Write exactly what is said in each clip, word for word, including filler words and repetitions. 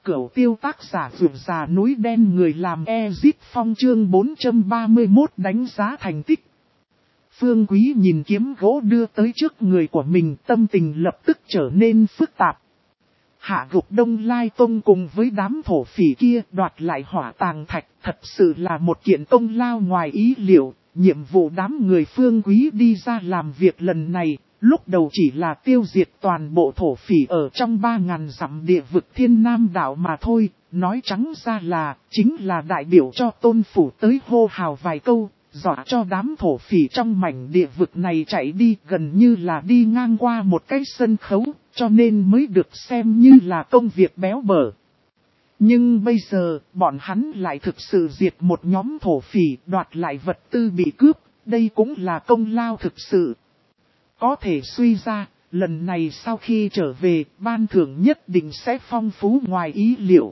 Cửu tiêu tác giả vượt già núi đen người làm Ezit Phong chương bốn trăm ba mươi mốt đánh giá thành tích. Phương Quý nhìn kiếm gỗ đưa tới trước người của mình, tâm tình lập tức trở nên phức tạp. Hạ gục Đông Lai Tông cùng với đám thổ phỉ kia đoạt lại hỏa tàng thạch, thật sự là một kiện công lao ngoài ý liệu. Nhiệm vụ đám người Phương Quý đi ra làm việc lần này, lúc đầu chỉ là tiêu diệt toàn bộ thổ phỉ ở trong ba ngàn dặm địa vực Thiên Nam đảo mà thôi. Nói trắng ra là, chính là đại biểu cho Tôn Phủ tới hô hào vài câu, dọa cho đám thổ phỉ trong mảnh địa vực này chạy đi, gần như là đi ngang qua một cái sân khấu, cho nên mới được xem như là công việc béo bở. Nhưng bây giờ, bọn hắn lại thực sự diệt một nhóm thổ phỉ, đoạt lại vật tư bị cướp, đây cũng là công lao thực sự. Có thể suy ra, lần này sau khi trở về, ban thưởng nhất định sẽ phong phú ngoài ý liệu.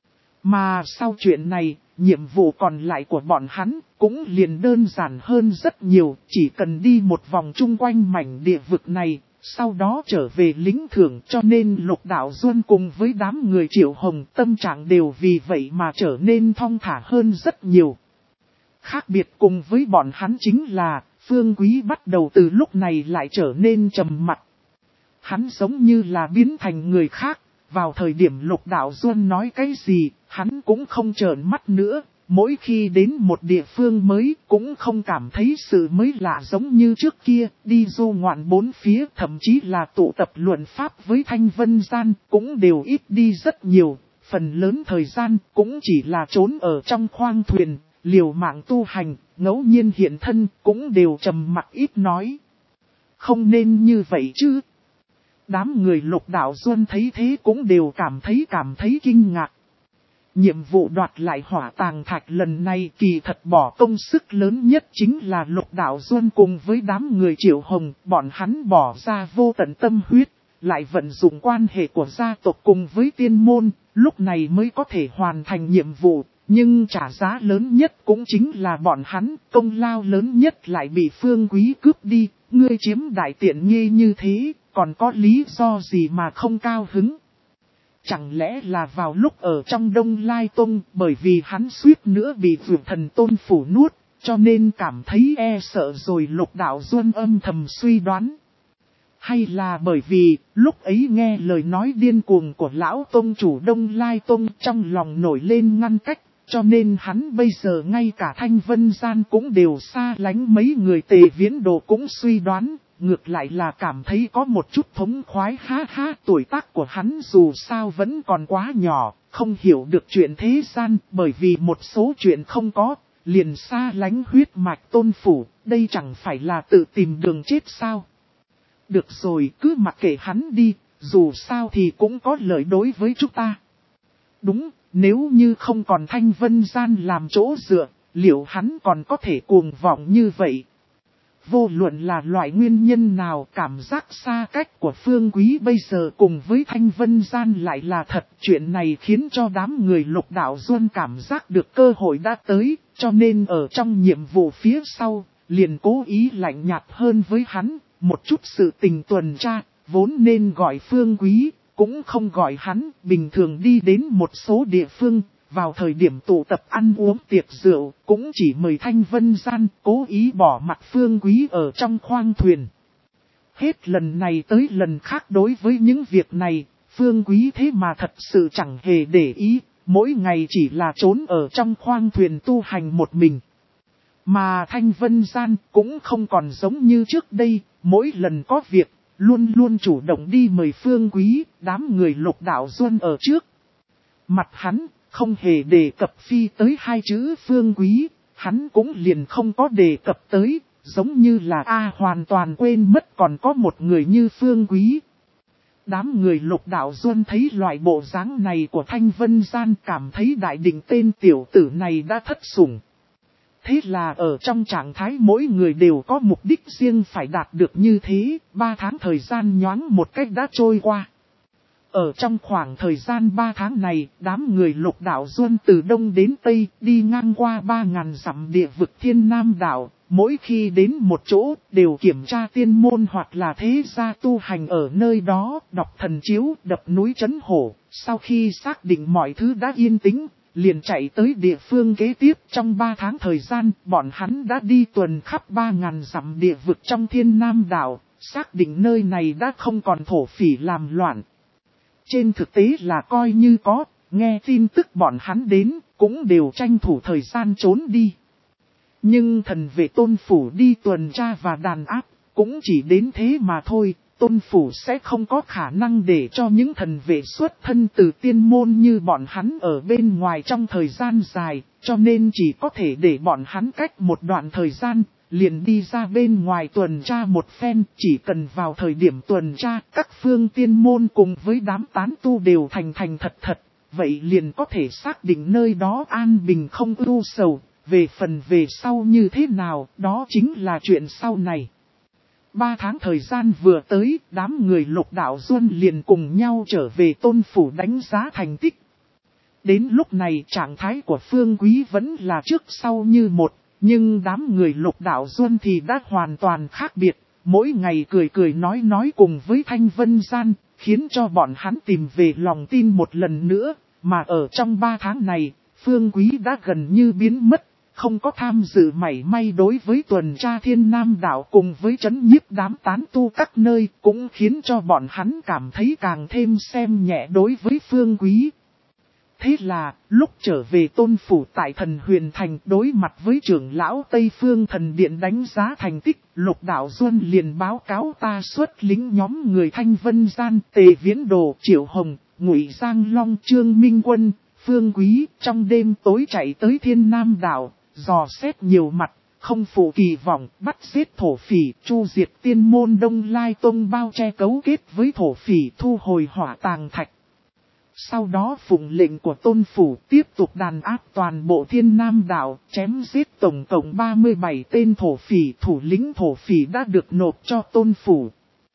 Mà sau chuyện này, nhiệm vụ còn lại của bọn hắn cũng liền đơn giản hơn rất nhiều, chỉ cần đi một vòng chung quanh mảnh địa vực này, sau đó trở về lĩnh thưởng, cho nên Lục Đạo Duân cùng với đám người Triệu Hồng tâm trạng đều vì vậy mà trở nên thong thả hơn rất nhiều. Khác biệt cùng với bọn hắn chính là, Phương Quý bắt đầu từ lúc này lại trở nên trầm mặc. Hắn giống như là biến thành người khác, vào thời điểm Lục Đạo Duân nói cái gì, hắn cũng không trợn mắt nữa. Mỗi khi đến một địa phương mới cũng không cảm thấy sự mới lạ giống như trước kia, đi du ngoạn bốn phía, thậm chí là tụ tập luận pháp với Thanh Vân Gian cũng đều ít đi rất nhiều, phần lớn thời gian cũng chỉ là trốn ở trong khoang thuyền, liều mạng tu hành, ngẫu nhiên hiện thân cũng đều trầm mặc ít nói. Không nên như vậy chứ. Đám người Lục Đạo Duân thấy thế cũng đều cảm thấy cảm thấy kinh ngạc. Nhiệm vụ đoạt lại hỏa tàng thạch lần này kỳ thật bỏ công sức lớn nhất chính là Lục Đạo Duân cùng với đám người Triệu Hồng, bọn hắn bỏ ra vô tận tâm huyết, lại vận dụng quan hệ của gia tộc cùng với tiên môn, lúc này mới có thể hoàn thành nhiệm vụ, nhưng trả giá lớn nhất cũng chính là bọn hắn, công lao lớn nhất lại bị Phương Quý cướp đi, ngươi chiếm đại tiện nghi như thế, còn có lý do gì mà không cao hứng? Chẳng lẽ là vào lúc ở trong Đông Lai Tông, bởi vì hắn suýt nữa bị Vượt Thần Tôn Phủ nuốt, cho nên cảm thấy e sợ rồi Lục Đạo Duân âm thầm suy đoán. Hay là bởi vì, lúc ấy nghe lời nói điên cuồng của Lão Tông chủ Đông Lai Tông trong lòng nổi lên ngăn cách, cho nên hắn bây giờ ngay cả Thanh Vân Gian cũng đều xa lánh mấy người Tề Viễn Đồ cũng suy đoán. Ngược lại là cảm thấy có một chút thống khoái, ha ha, tuổi tác của hắn dù sao vẫn còn quá nhỏ, không hiểu được chuyện thế gian, bởi vì một số chuyện không có, liền xa lánh huyết mạch Tôn Phủ, đây chẳng phải là tự tìm đường chết sao. Được rồi, cứ mặc kệ hắn đi, dù sao thì cũng có lợi đối với chúng ta. Đúng, nếu như không còn Thanh Vân Gian làm chỗ dựa, liệu hắn còn có thể cuồng vọng như vậy? Vô luận là loại nguyên nhân nào, cảm giác xa cách của Phương Quý bây giờ cùng với Thanh Vân Gian lại là thật. Chuyện này khiến cho đám người Lục Đạo Duân cảm giác được cơ hội đã tới, cho nên ở trong nhiệm vụ phía sau, liền cố ý lạnh nhạt hơn với hắn. Một chút sự tình tuần tra, vốn nên gọi Phương Quý, cũng không gọi hắn, bình thường đi đến một số địa phương. Vào thời điểm tụ tập ăn uống tiệc rượu, cũng chỉ mời Thanh Vân Gian, cố ý bỏ mặt Phương Quý ở trong khoang thuyền. Hết lần này tới lần khác đối với những việc này, Phương Quý thế mà thật sự chẳng hề để ý, mỗi ngày chỉ là trốn ở trong khoang thuyền tu hành một mình. Mà Thanh Vân Gian cũng không còn giống như trước đây, mỗi lần có việc, luôn luôn chủ động đi mời Phương Quý, đám người Lục Đạo Duân ở trước. Mặt hắn không hề đề cập phi tới hai chữ Phương Quý, hắn cũng liền không có đề cập tới, giống như là A hoàn toàn quên mất còn có một người như Phương Quý. Đám người Lục Đạo Duân thấy loại bộ dáng này của Thanh Vân Gian cảm thấy đại định tên tiểu tử này đã thất sủng. Thế là ở trong trạng thái mỗi người đều có mục đích riêng phải đạt được như thế, ba tháng thời gian nhoáng một cách đã trôi qua. Ở trong khoảng thời gian ba tháng này, đám người Lục Đạo Duân từ Đông đến Tây đi ngang qua ba ngàn dặm địa vực Thiên Nam đảo, mỗi khi đến một chỗ đều kiểm tra tiên môn hoặc là thế gia tu hành ở nơi đó, đọc thần chiếu, đập núi trấn hổ, Sau khi xác định mọi thứ đã yên tĩnh, liền chạy tới địa phương kế tiếp. Trong ba tháng thời gian, bọn hắn đã đi tuần khắp ba ngàn dặm địa vực trong Thiên Nam đảo, xác định nơi này đã không còn thổ phỉ làm loạn. Trên thực tế là coi như có, nghe tin tức bọn hắn đến, cũng đều tranh thủ thời gian trốn đi. Nhưng thần vệ Tôn Phủ đi tuần tra và đàn áp, cũng chỉ đến thế mà thôi. Tôn Phủ sẽ không có khả năng để cho những thần vệ xuất thân từ tiên môn như bọn hắn ở bên ngoài trong thời gian dài, cho nên chỉ có thể để bọn hắn cách một đoạn thời gian, liền đi ra bên ngoài tuần tra một phen. Chỉ cần vào thời điểm tuần tra, các phương tiên môn cùng với đám tán tu đều thành thành thật thật, vậy liền có thể xác định nơi đó an bình không ưu sầu. Về phần về sau như thế nào, đó chính là chuyện sau này. Ba tháng thời gian vừa tới, đám người Lục Đạo Duân liền cùng nhau trở về Tôn Phủ đánh giá thành tích. Đến lúc này trạng thái của Phương Quý vẫn là trước sau như một, nhưng đám người Lục Đạo Duân thì đã hoàn toàn khác biệt. Mỗi ngày cười cười nói nói cùng với Thanh Vân Gian, khiến cho bọn hắn tìm về lòng tin một lần nữa. Mà ở trong ba tháng này, Phương Quý đã gần như biến mất. Không có tham dự mảy may đối với tuần tra Thiên Nam đảo cùng với trấn nhiếp đám tán tu các nơi, cũng khiến cho bọn hắn cảm thấy càng thêm xem nhẹ đối với Phương Quý. Thế là, lúc trở về Tôn Phủ tại Thần Huyền Thành đối mặt với trưởng lão Tây Phương Thần Điện đánh giá thành tích, Lục Đạo Duân liền báo cáo ta xuất lính nhóm người Thanh Vân Gian, Tề Viễn Đồ, Triệu Hồng, Ngụy Giang Long, Trương Minh Quân, Phương Quý trong đêm tối chạy tới Thiên Nam đảo. Dò xét nhiều mặt, không phụ kỳ vọng, bắt giết thổ phỉ, chu diệt tiên môn Đông Lai Tông bao che cấu kết với thổ phỉ thu hồi hỏa tàng thạch. Sau đó phụng lệnh của Tôn Phủ tiếp tục đàn áp toàn bộ Thiên Nam đảo, chém giết tổng cộng ba mươi bảy tên thổ phỉ. Thủ lĩnh thổ phỉ đã được nộp cho Tôn Phủ.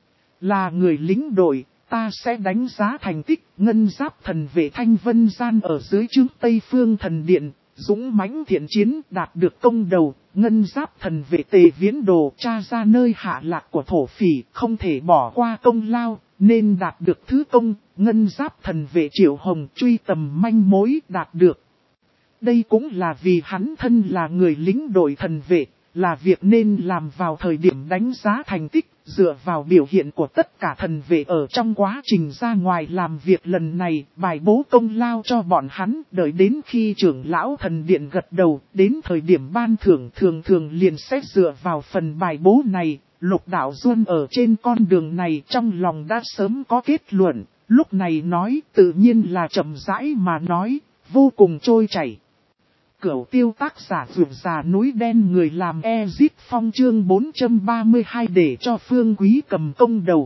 Là người lính đội, ta sẽ đánh giá thành tích. Ngân Giáp thần vệ Thanh Vân Gian ở dưới trướng Tây Phương Thần Điện, dũng mãnh thiện chiến đạt được công đầu. Ngân Giáp thần vệ Tề Viễn Đồ tra ra nơi hạ lạc của thổ phỉ, không thể bỏ qua công lao, nên đạt được thứ công. Ngân Giáp thần vệ Triệu Hồng truy tầm manh mối đạt được. Đây cũng là vì hắn thân là người lính đội thần vệ, là việc nên làm vào thời điểm đánh giá thành tích. Dựa vào biểu hiện của tất cả thần vệ ở trong quá trình ra ngoài làm việc lần này, bài bố công lao cho bọn hắn, đợi đến khi trưởng lão thần điện gật đầu, đến thời điểm ban thưởng thường thường liền sẽ dựa vào phần bài bố này. Lục Đạo Duân ở trên con đường này trong lòng đã sớm có kết luận, lúc này nói tự nhiên là chậm rãi mà nói, vô cùng trôi chảy. Cửu tiêu tác giả vượt già núi đen người làm Ezit Phong chương bốn trăm ba mươi hai để cho Phương Quý cầm công đầu.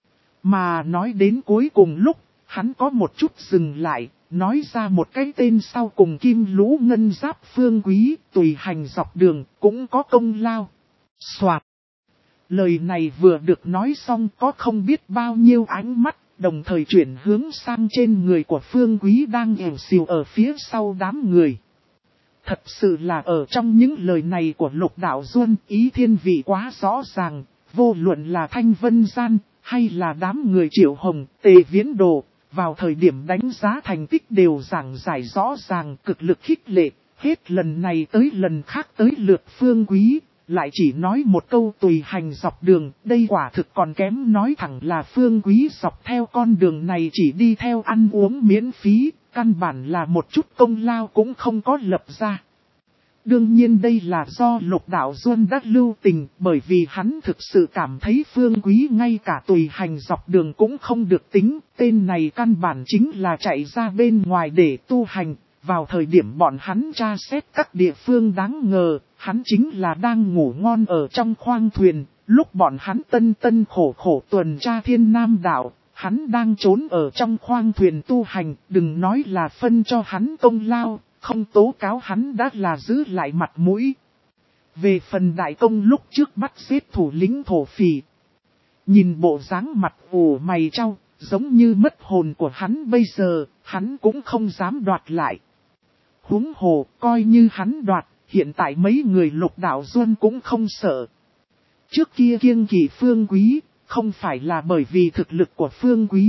Mà nói đến cuối cùng lúc, hắn có một chút dừng lại, nói ra một cái tên sau cùng Kim Lũ Ngân Giáp Phương Quý, tùy hành dọc đường, cũng có công lao. Soạt. Lời này vừa được nói xong có không biết bao nhiêu ánh mắt, đồng thời chuyển hướng sang trên người của Phương Quý đang ỉu xìu ở phía sau đám người. Thật sự là ở trong những lời này của Lục Đạo Duân, ý thiên vị quá rõ ràng, vô luận là Thanh Vân Gian, hay là đám người Triệu Hồng, Tề Viễn Đồ, vào thời điểm đánh giá thành tích đều giảng giải rõ ràng, cực lực khích lệ, hết lần này tới lần khác tới lượt Phương Quý, lại chỉ nói một câu tùy hành dọc đường, đây quả thực còn kém nói thẳng là Phương Quý dọc theo con đường này chỉ đi theo ăn uống miễn phí. Căn bản là một chút công lao cũng không có lập ra. Đương nhiên đây là do Lục Đạo Duân đã lưu tình, bởi vì hắn thực sự cảm thấy Phương Quý ngay cả tùy hành dọc đường cũng không được tính. Tên này căn bản chính là chạy ra bên ngoài để tu hành. Vào thời điểm bọn hắn tra xét các địa phương đáng ngờ, hắn chính là đang ngủ ngon ở trong khoang thuyền. Lúc bọn hắn tân tân khổ khổ tuần tra Thiên Nam đảo, hắn đang trốn ở trong khoang thuyền tu hành, đừng nói là phân cho hắn công lao, không tố cáo hắn đã là giữ lại mặt mũi. Về phần đại công lúc trước bắt giết thủ lĩnh thổ phỉ, nhìn bộ dáng mặt ủ mày trao, giống như mất hồn của hắn bây giờ, hắn cũng không dám đoạt lại. Huống hồ, coi như hắn đoạt, hiện tại mấy người Lục Đạo Duân cũng không sợ. Trước kia kiêng kỵ Phương Quý, không phải là bởi vì thực lực của Phương Quý,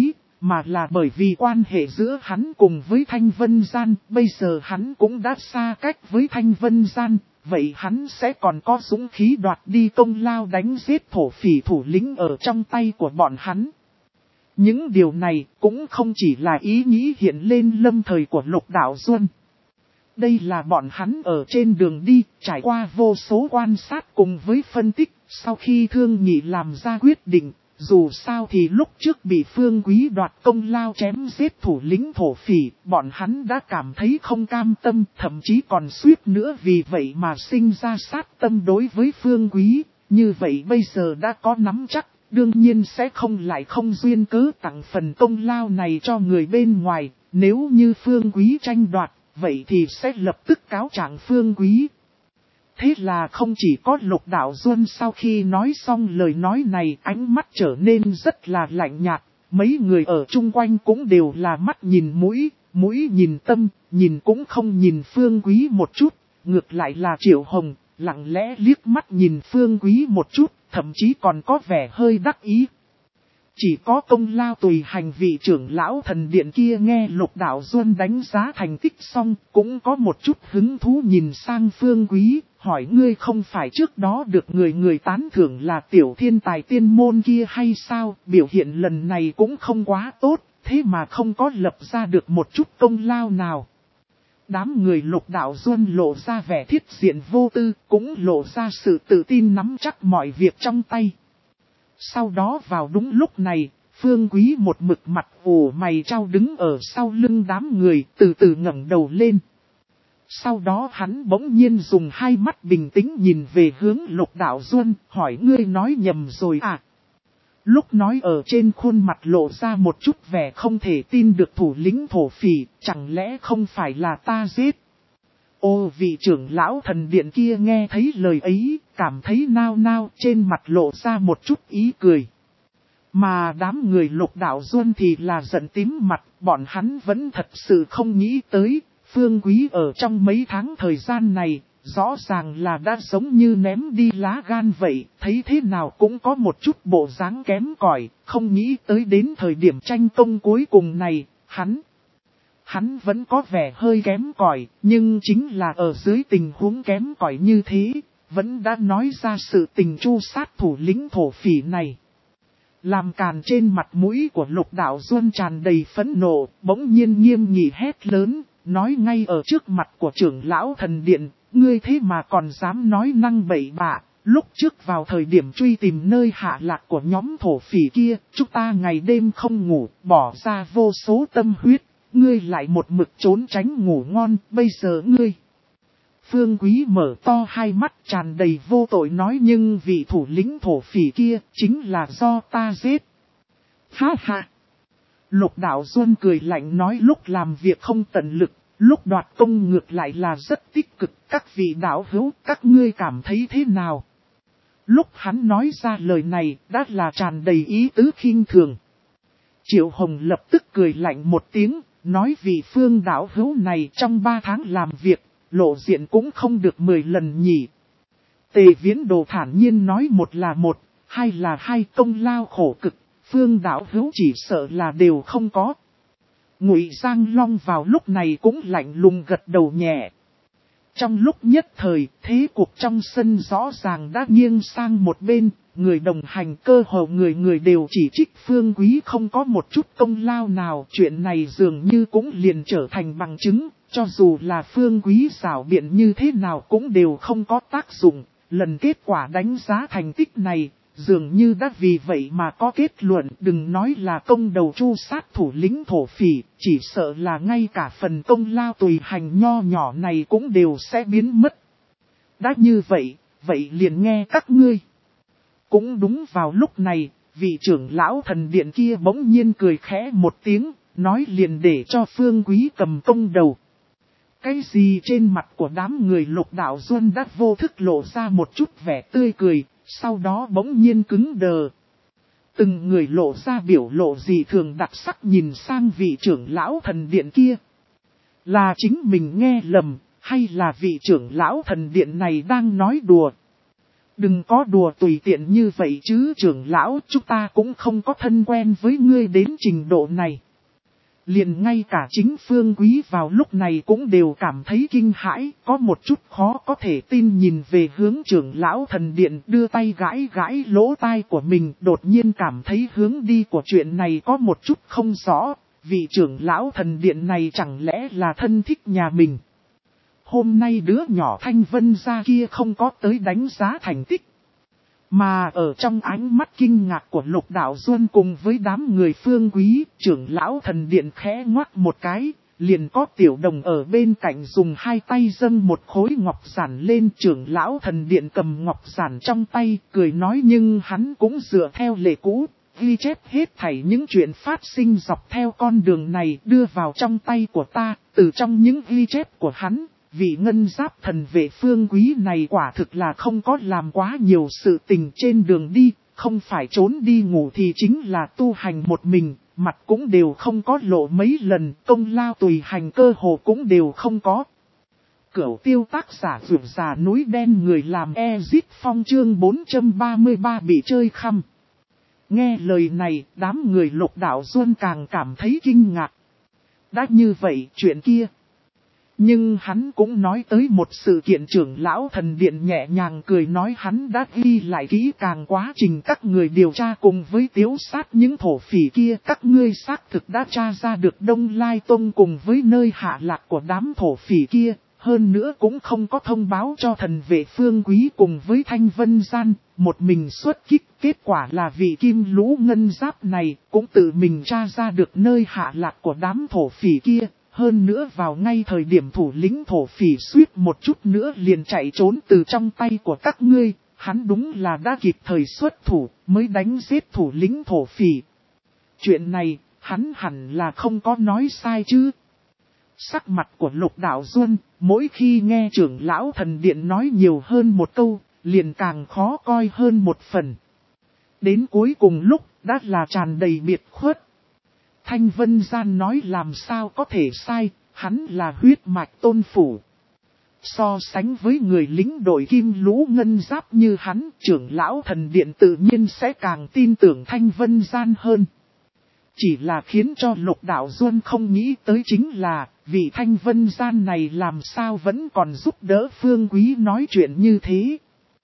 mà là bởi vì quan hệ giữa hắn cùng với Thanh Vân Gian, bây giờ hắn cũng đã xa cách với Thanh Vân Gian, vậy hắn sẽ còn có dũng khí đoạt đi công lao đánh giết thổ phỉ thủ lĩnh ở trong tay của bọn hắn. Những điều này cũng không chỉ là ý nghĩ hiện lên lâm thời của Lục Đạo Duân. Đây là bọn hắn ở trên đường đi, trải qua vô số quan sát cùng với phân tích, sau khi thương nghị làm ra quyết định, dù sao thì lúc trước bị Phương Quý đoạt công lao chém giết thủ lĩnh thổ phỉ, bọn hắn đã cảm thấy không cam tâm, thậm chí còn suýt nữa vì vậy mà sinh ra sát tâm đối với Phương Quý, như vậy bây giờ đã có nắm chắc. Đương nhiên sẽ không lại không duyên cớ tặng phần công lao này cho người bên ngoài, nếu như Phương Quý tranh đoạt, vậy thì sẽ lập tức cáo trạng Phương Quý. Thế là không chỉ có Lục Đạo Duân sau khi nói xong lời nói này ánh mắt trở nên rất là lạnh nhạt, mấy người ở chung quanh cũng đều là mắt nhìn mũi, mũi nhìn tâm, nhìn cũng không nhìn Phương Quý một chút, ngược lại là Triệu Hồng, lặng lẽ liếc mắt nhìn Phương Quý một chút. Thậm chí còn có vẻ hơi đắc ý. Chỉ có công lao tùy hành vị trưởng lão thần điện kia nghe Lục Đạo Duân đánh giá thành tích xong, cũng có một chút hứng thú nhìn sang Phương Quý, hỏi ngươi không phải trước đó được người người tán thưởng là tiểu thiên tài tiên môn kia hay sao, biểu hiện lần này cũng không quá tốt, thế mà không có lập ra được một chút công lao nào. Đám người Lục Đạo Duân lộ ra vẻ thiết diện vô tư, cũng lộ ra sự tự tin nắm chắc mọi việc trong tay. Sau đó vào đúng lúc này, Phương Quý một mực mặt ủ mày trao đứng ở sau lưng đám người, từ từ ngẩng đầu lên. Sau đó hắn bỗng nhiên dùng hai mắt bình tĩnh nhìn về hướng Lục Đạo Duân, hỏi ngươi nói nhầm rồi à? Lúc nói ở trên khuôn mặt lộ ra một chút vẻ không thể tin được thủ lĩnh thổ phỉ, chẳng lẽ không phải là ta giết? Ô vị trưởng lão thần điện kia nghe thấy lời ấy, cảm thấy nao nao trên mặt lộ ra một chút ý cười. Mà đám người Lục Đạo Duân thì là giận tím mặt, bọn hắn vẫn thật sự không nghĩ tới, Phương Quý ở trong mấy tháng thời gian này, rõ ràng là đã giống như ném đi lá gan vậy, thấy thế nào cũng có một chút bộ dáng kém cỏi, không nghĩ tới đến thời điểm tranh công cuối cùng này, hắn, hắn vẫn có vẻ hơi kém cỏi, nhưng chính là ở dưới tình huống kém cỏi như thế, vẫn đã nói ra sự tình chu sát thủ lĩnh thổ phỉ này. Làm càn trên mặt mũi của Lục Đạo Duân tràn đầy phẫn nộ, bỗng nhiên nghiêm nghị hét lớn, nói ngay ở trước mặt của trưởng lão thần điện, ngươi thế mà còn dám nói năng bậy bạ, lúc trước vào thời điểm truy tìm nơi hạ lạc của nhóm thổ phỉ kia, chúng ta ngày đêm không ngủ, bỏ ra vô số tâm huyết, ngươi lại một mực trốn tránh ngủ ngon, bây giờ ngươi. Phương Quý mở to hai mắt tràn đầy vô tội nói nhưng vị thủ lĩnh thổ phỉ kia chính là do ta giết. Ha ha! Lục Đạo Duân cười lạnh nói lúc làm việc không tận lực, lúc đoạt công ngược lại là rất tích cực. Các vị đạo hữu, các ngươi cảm thấy thế nào? Lúc hắn nói ra lời này đã là tràn đầy ý tứ khinh thường. Triệu Hồng lập tức cười lạnh một tiếng, nói vị Phương đạo hữu này trong ba tháng làm việc, lộ diện cũng không được mười lần nhỉ. Tề Viễn Đồ thản nhiên nói một là một, hai là hai, công lao khổ cực, Phương đạo hữu chỉ sợ là đều không có. Ngụy Giang Long vào lúc này cũng lạnh lùng gật đầu nhẹ. Trong lúc nhất thời, thế cuộc trong sân rõ ràng đã nghiêng sang một bên, người đồng hành cơ hồ người người đều chỉ trích Phương Quý không có một chút công lao nào. Chuyện này dường như cũng liền trở thành bằng chứng, cho dù là Phương Quý xảo biện như thế nào cũng đều không có tác dụng. Lần kết quả đánh giá thành tích này, dường như đã vì vậy mà có kết luận, đừng nói là công đầu chu sát thủ lĩnh thổ phỉ, chỉ sợ là ngay cả phần công lao tùy hành nho nhỏ này cũng đều sẽ biến mất. Đã như vậy, vậy liền nghe các ngươi. Cũng đúng vào lúc này, vị trưởng lão thần điện kia bỗng nhiên cười khẽ một tiếng, nói liền để cho Phương Quý cầm công đầu. Cái gì trên mặt của đám người Lục Đạo Duân đã vô thức lộ ra một chút vẻ tươi cười, sau đó bỗng nhiên cứng đờ. Từng người lộ ra biểu lộ gì thường đặc sắc nhìn sang vị trưởng lão thần điện kia. Là chính mình nghe lầm, hay là vị trưởng lão thần điện này đang nói đùa? Đừng có đùa tùy tiện như vậy chứ trưởng lão, chúng ta cũng không có thân quen với ngươi đến trình độ này. Liền ngay cả chính Phương Quý vào lúc này cũng đều cảm thấy kinh hãi, có một chút khó có thể tin nhìn về hướng trưởng lão thần điện, đưa tay gãi gãi lỗ tai của mình, đột nhiên cảm thấy hướng đi của chuyện này có một chút không rõ, vị trưởng lão thần điện này chẳng lẽ là thân thích nhà mình. Hôm nay đứa nhỏ Thanh Vân gia kia không có tới đánh giá thành tích. Mà ở trong ánh mắt kinh ngạc của Lục Đạo Duân cùng với đám người Phương Quý, trưởng lão thần điện khẽ ngoắc một cái, liền có tiểu đồng ở bên cạnh dùng hai tay dâng một khối ngọc giản lên. Trưởng lão thần điện cầm ngọc giản trong tay, cười nói nhưng hắn cũng dựa theo lệ cũ, ghi chép hết thảy những chuyện phát sinh dọc theo con đường này đưa vào trong tay của ta. Từ trong những ghi chép của hắn, vị ngân giáp thần vệ Phương Quý này quả thực là không có làm quá nhiều sự tình trên đường đi, không phải trốn đi ngủ thì chính là tu hành một mình, mặt cũng đều không có lộ mấy lần, công lao tùy hành cơ hồ cũng đều không có. Cửu tiêu tác giả vượt già núi đen người làm Ezit Phong chương bốn trăm ba mươi ba bị chơi khăm. Nghe lời này, đám người Lục Đạo Duân càng cảm thấy kinh ngạc. Đã như vậy, chuyện kia. Nhưng hắn cũng nói tới một sự kiện, trưởng lão thần điện nhẹ nhàng cười nói hắn đã ghi lại kỹ càng quá trình các người điều tra cùng với tiếu sát những thổ phỉ kia. Các ngươi xác thực đã tra ra được Đông Lai Tông cùng với nơi hạ lạc của đám thổ phỉ kia. Hơn nữa cũng không có thông báo cho thần vệ Phương Quý cùng với Thanh Vân Gian, một mình xuất kích. Kết quả là vị kim lũ ngân giáp này cũng tự mình tra ra được nơi hạ lạc của đám thổ phỉ kia. Hơn nữa vào ngay thời điểm thủ lĩnh thổ phỉ suýt một chút nữa liền chạy trốn từ trong tay của các ngươi, hắn đúng là đã kịp thời xuất thủ mới đánh giết thủ lĩnh thổ phỉ. Chuyện này, hắn hẳn là không có nói sai chứ. Sắc mặt của Lục Đạo Duân, mỗi khi nghe trưởng lão thần điện nói nhiều hơn một câu, liền càng khó coi hơn một phần. Đến cuối cùng lúc, đã là tràn đầy biệt khuất. Thanh Vân Gian nói làm sao có thể sai, hắn là huyết mạch tôn phủ. So sánh với người lính đội kim lũ ngân giáp như hắn, trưởng lão thần điện tự nhiên sẽ càng tin tưởng Thanh Vân Gian hơn. Chỉ là khiến cho Lục Đạo Duân không nghĩ tới chính là, vị Thanh Vân Gian này làm sao vẫn còn giúp đỡ Phương Quý nói chuyện như thế.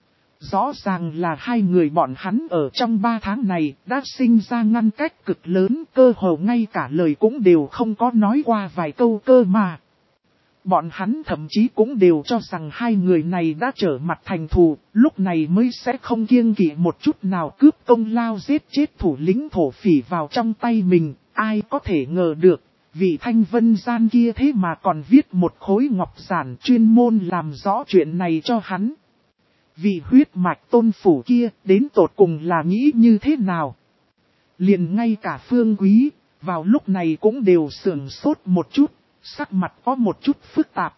Rõ ràng là hai người bọn hắn ở trong ba tháng này đã sinh ra ngăn cách cực lớn, cơ hồ ngay cả lời cũng đều không có nói qua vài câu cơ mà. Bọn hắn thậm chí cũng đều cho rằng hai người này đã trở mặt thành thù, lúc này mới sẽ không kiêng kỵ một chút nào cướp công lao giết chết thủ lĩnh thổ phỉ vào trong tay mình. Ai có thể ngờ được, vị Thanh Vân Gian kia thế mà còn viết một khối ngọc giản chuyên môn làm rõ chuyện này cho hắn. Vị huyết mạch tôn phủ kia đến tột cùng là nghĩ như thế nào? Liền ngay cả Phương Quý, vào lúc này cũng đều sườn sốt một chút, sắc mặt có một chút phức tạp.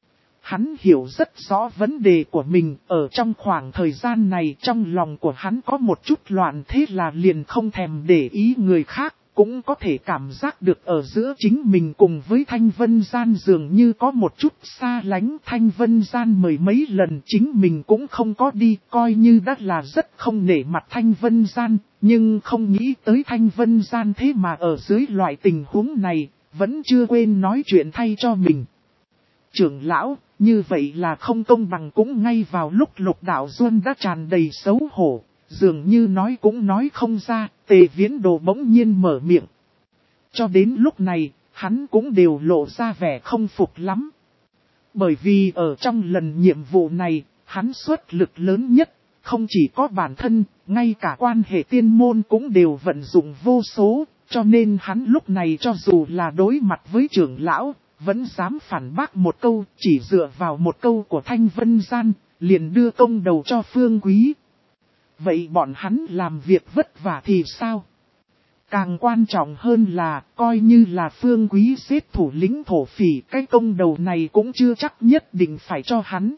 Hắn hiểu rất rõ vấn đề của mình, ở trong khoảng thời gian này trong lòng của hắn có một chút loạn, thế là liền không thèm để ý người khác. Cũng có thể cảm giác được ở giữa chính mình cùng với Thanh Vân Gian dường như có một chút xa lánh. Thanh Vân Gian mời mấy lần chính mình cũng không có đi, coi như đã là rất không nể mặt Thanh Vân Gian, nhưng không nghĩ tới Thanh Vân Gian thế mà ở dưới loại tình huống này, vẫn chưa quên nói chuyện thay cho mình. Trưởng lão, như vậy là không công bằng. Cũng ngay vào lúc Lục Đạo Duân đã tràn đầy xấu hổ, dường như nói cũng nói không ra, Tề Viễn Đồ bỗng nhiên mở miệng. Cho đến lúc này, hắn cũng đều lộ ra vẻ không phục lắm. Bởi vì ở trong lần nhiệm vụ này, hắn xuất lực lớn nhất, không chỉ có bản thân, ngay cả quan hệ tiên môn cũng đều vận dụng vô số, cho nên hắn lúc này cho dù là đối mặt với trưởng lão, vẫn dám phản bác một câu, chỉ dựa vào một câu của Thanh Vân Gian, liền đưa công đầu cho Phương Quý. Vậy bọn hắn làm việc vất vả thì sao? Càng quan trọng hơn là, coi như là Phương Quý giết thủ lĩnh thổ phỉ, cái công đầu này cũng chưa chắc nhất định phải cho hắn.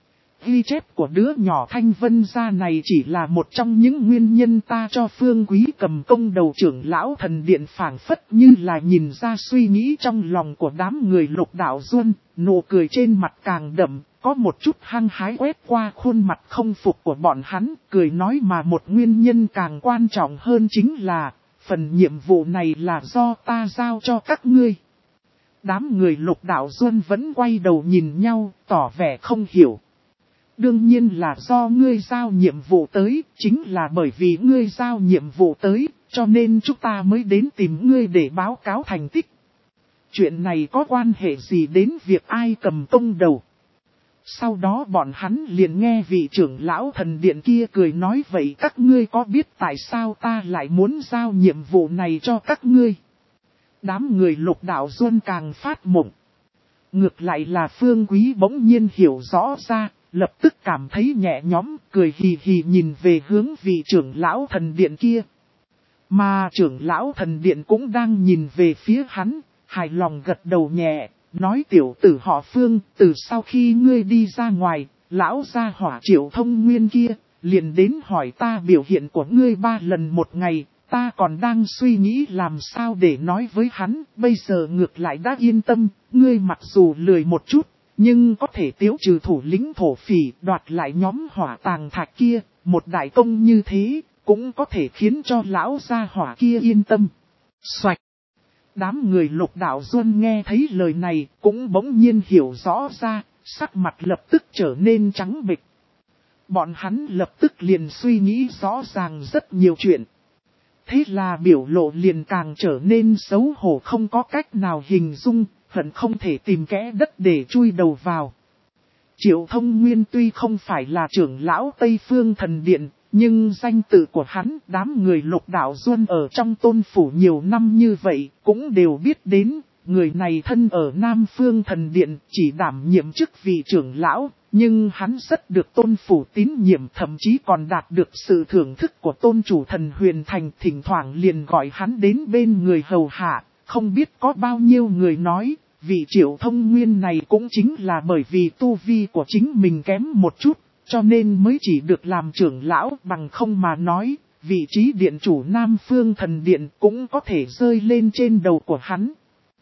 Ghi chép của đứa nhỏ Thanh Vân gia này chỉ là một trong những nguyên nhân ta cho Phương Quý cầm công đầu. Trưởng lão thần điện phảng phất như là nhìn ra suy nghĩ trong lòng của đám người Lục Đạo Duân, nụ cười trên mặt càng đậm, có một chút hăng hái quét qua khuôn mặt không phục của bọn hắn, cười nói mà một nguyên nhân càng quan trọng hơn chính là, phần nhiệm vụ này là do ta giao cho các ngươi. Đám người Lục Đạo Duân vẫn quay đầu nhìn nhau, tỏ vẻ không hiểu. Đương nhiên là do ngươi giao nhiệm vụ tới, chính là bởi vì ngươi giao nhiệm vụ tới, cho nên chúng ta mới đến tìm ngươi để báo cáo thành tích. Chuyện này có quan hệ gì đến việc ai cầm công đầu? Sau đó bọn hắn liền nghe vị trưởng lão thần điện kia cười nói vậy các ngươi có biết tại sao ta lại muốn giao nhiệm vụ này cho các ngươi? Đám người Lục Đạo Duân càng phát mộng. Ngược lại là Phương Quý bỗng nhiên hiểu rõ ra, lập tức cảm thấy nhẹ nhõm, cười hì hì nhìn về hướng vị trưởng lão thần điện kia. Mà trưởng lão thần điện cũng đang nhìn về phía hắn, hài lòng gật đầu nhẹ, nói tiểu tử họ Phương, từ sau khi ngươi đi ra ngoài, lão gia hỏa Triệu Thông Nguyên kia, liền đến hỏi ta biểu hiện của ngươi ba lần một ngày, ta còn đang suy nghĩ làm sao để nói với hắn, bây giờ ngược lại đã yên tâm, ngươi mặc dù lười một chút, nhưng có thể tiêu trừ thủ lĩnh thổ phỉ đoạt lại nhóm hỏa tàng thạch kia, một đại công như thế, cũng có thể khiến cho lão gia hỏa kia yên tâm. Xoạch! Đám người Lục Đạo Duân nghe thấy lời này cũng bỗng nhiên hiểu rõ ra, sắc mặt lập tức trở nên trắng bệch. Bọn hắn lập tức liền suy nghĩ rõ ràng rất nhiều chuyện. Thế là biểu lộ liền càng trở nên xấu hổ không có cách nào hình dung, hận không thể tìm kẽ đất để chui đầu vào. Triệu Thông Nguyên tuy không phải là trưởng lão Tây Phương Thần Điện, nhưng danh tự của hắn, đám người Lục Đạo Duân ở trong tôn phủ nhiều năm như vậy, cũng đều biết đến, người này thân ở Nam Phương Thần Điện, chỉ đảm nhiệm chức vị trưởng lão, nhưng hắn rất được tôn phủ tín nhiệm, thậm chí còn đạt được sự thưởng thức của tôn chủ thần Huyền Thành, thỉnh thoảng liền gọi hắn đến bên người hầu hạ, không biết có bao nhiêu người nói, vị Triệu Thông Nguyên này cũng chính là bởi vì tu vi của chính mình kém một chút. Cho nên mới chỉ được làm trưởng lão, bằng không mà nói, vị trí điện chủ Nam Phương Thần Điện cũng có thể rơi lên trên đầu của hắn.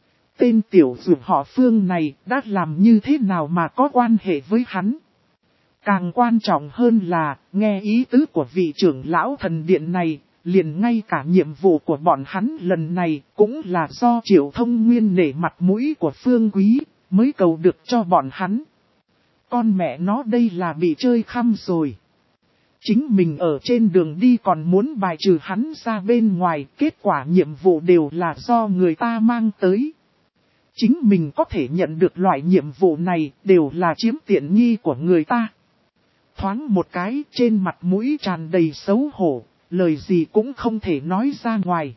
Tên tiểu dược họ Phương này đã làm như thế nào mà có quan hệ với hắn? Càng quan trọng hơn là, nghe ý tứ của vị trưởng lão thần điện này, liền ngay cả nhiệm vụ của bọn hắn lần này cũng là do Triệu Thông Nguyên nể mặt mũi của Phương Quý, mới cầu được cho bọn hắn. Con mẹ nó đây là bị chơi khăm rồi. Chính mình ở trên đường đi còn muốn bài trừ hắn ra bên ngoài, kết quả nhiệm vụ đều là do người ta mang tới. Chính mình có thể nhận được loại nhiệm vụ này đều là chiếm tiện nghi của người ta. Thoáng một cái trên mặt mũi tràn đầy xấu hổ, lời gì cũng không thể nói ra ngoài.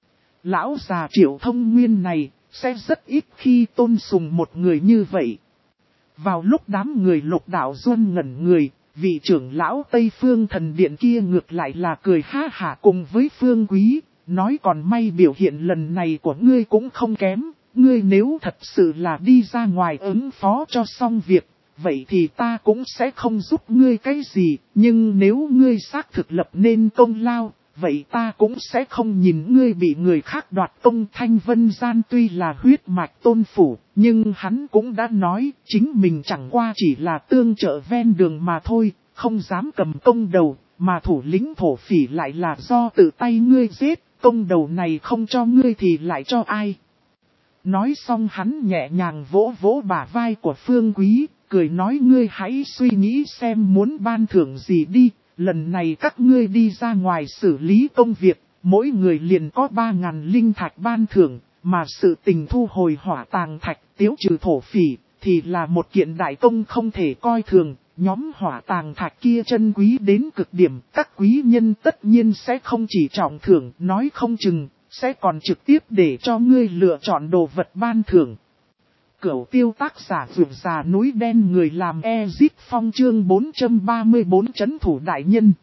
Lão già Triệu Thông Nguyên này sẽ rất ít khi tôn sùng một người như vậy. Vào lúc đám người Lục Đạo Duân ngẩn người, vị trưởng lão Tây Phương Thần Điện kia ngược lại là cười ha hả cùng với Phương Quý, nói còn may biểu hiện lần này của ngươi cũng không kém, ngươi nếu thật sự là đi ra ngoài ứng phó cho xong việc, vậy thì ta cũng sẽ không giúp ngươi cái gì, nhưng nếu ngươi xác thực lập nên công lao, vậy ta cũng sẽ không nhìn ngươi bị người khác đoạt công. Thanh Vân Gian tuy là huyết mạch tôn phủ, nhưng hắn cũng đã nói chính mình chẳng qua chỉ là tương trợ ven đường mà thôi, không dám cầm công đầu, mà thủ lĩnh thổ phỉ lại là do tự tay ngươi giết, công đầu này không cho ngươi thì lại cho ai. Nói xong hắn nhẹ nhàng vỗ vỗ bả vai của Phương Quý, cười nói ngươi hãy suy nghĩ xem muốn ban thưởng gì đi. Lần này các ngươi đi ra ngoài xử lý công việc, mỗi người liền có ba ngàn linh thạch ban thưởng, mà sự tình thu hồi hỏa tàng thạch tiêu trừ thổ phỉ, thì là một kiện đại công không thể coi thường. Nhóm hỏa tàng thạch kia chân quý đến cực điểm, các quý nhân tất nhiên sẽ không chỉ trọng thưởng, nói không chừng, sẽ còn trực tiếp để cho ngươi lựa chọn đồ vật ban thưởng. Cửu tiêu tác giả vượt già núi đen người làm Ezip Phong chương bốn trăm ba mươi bốn chấn thủ đại nhân.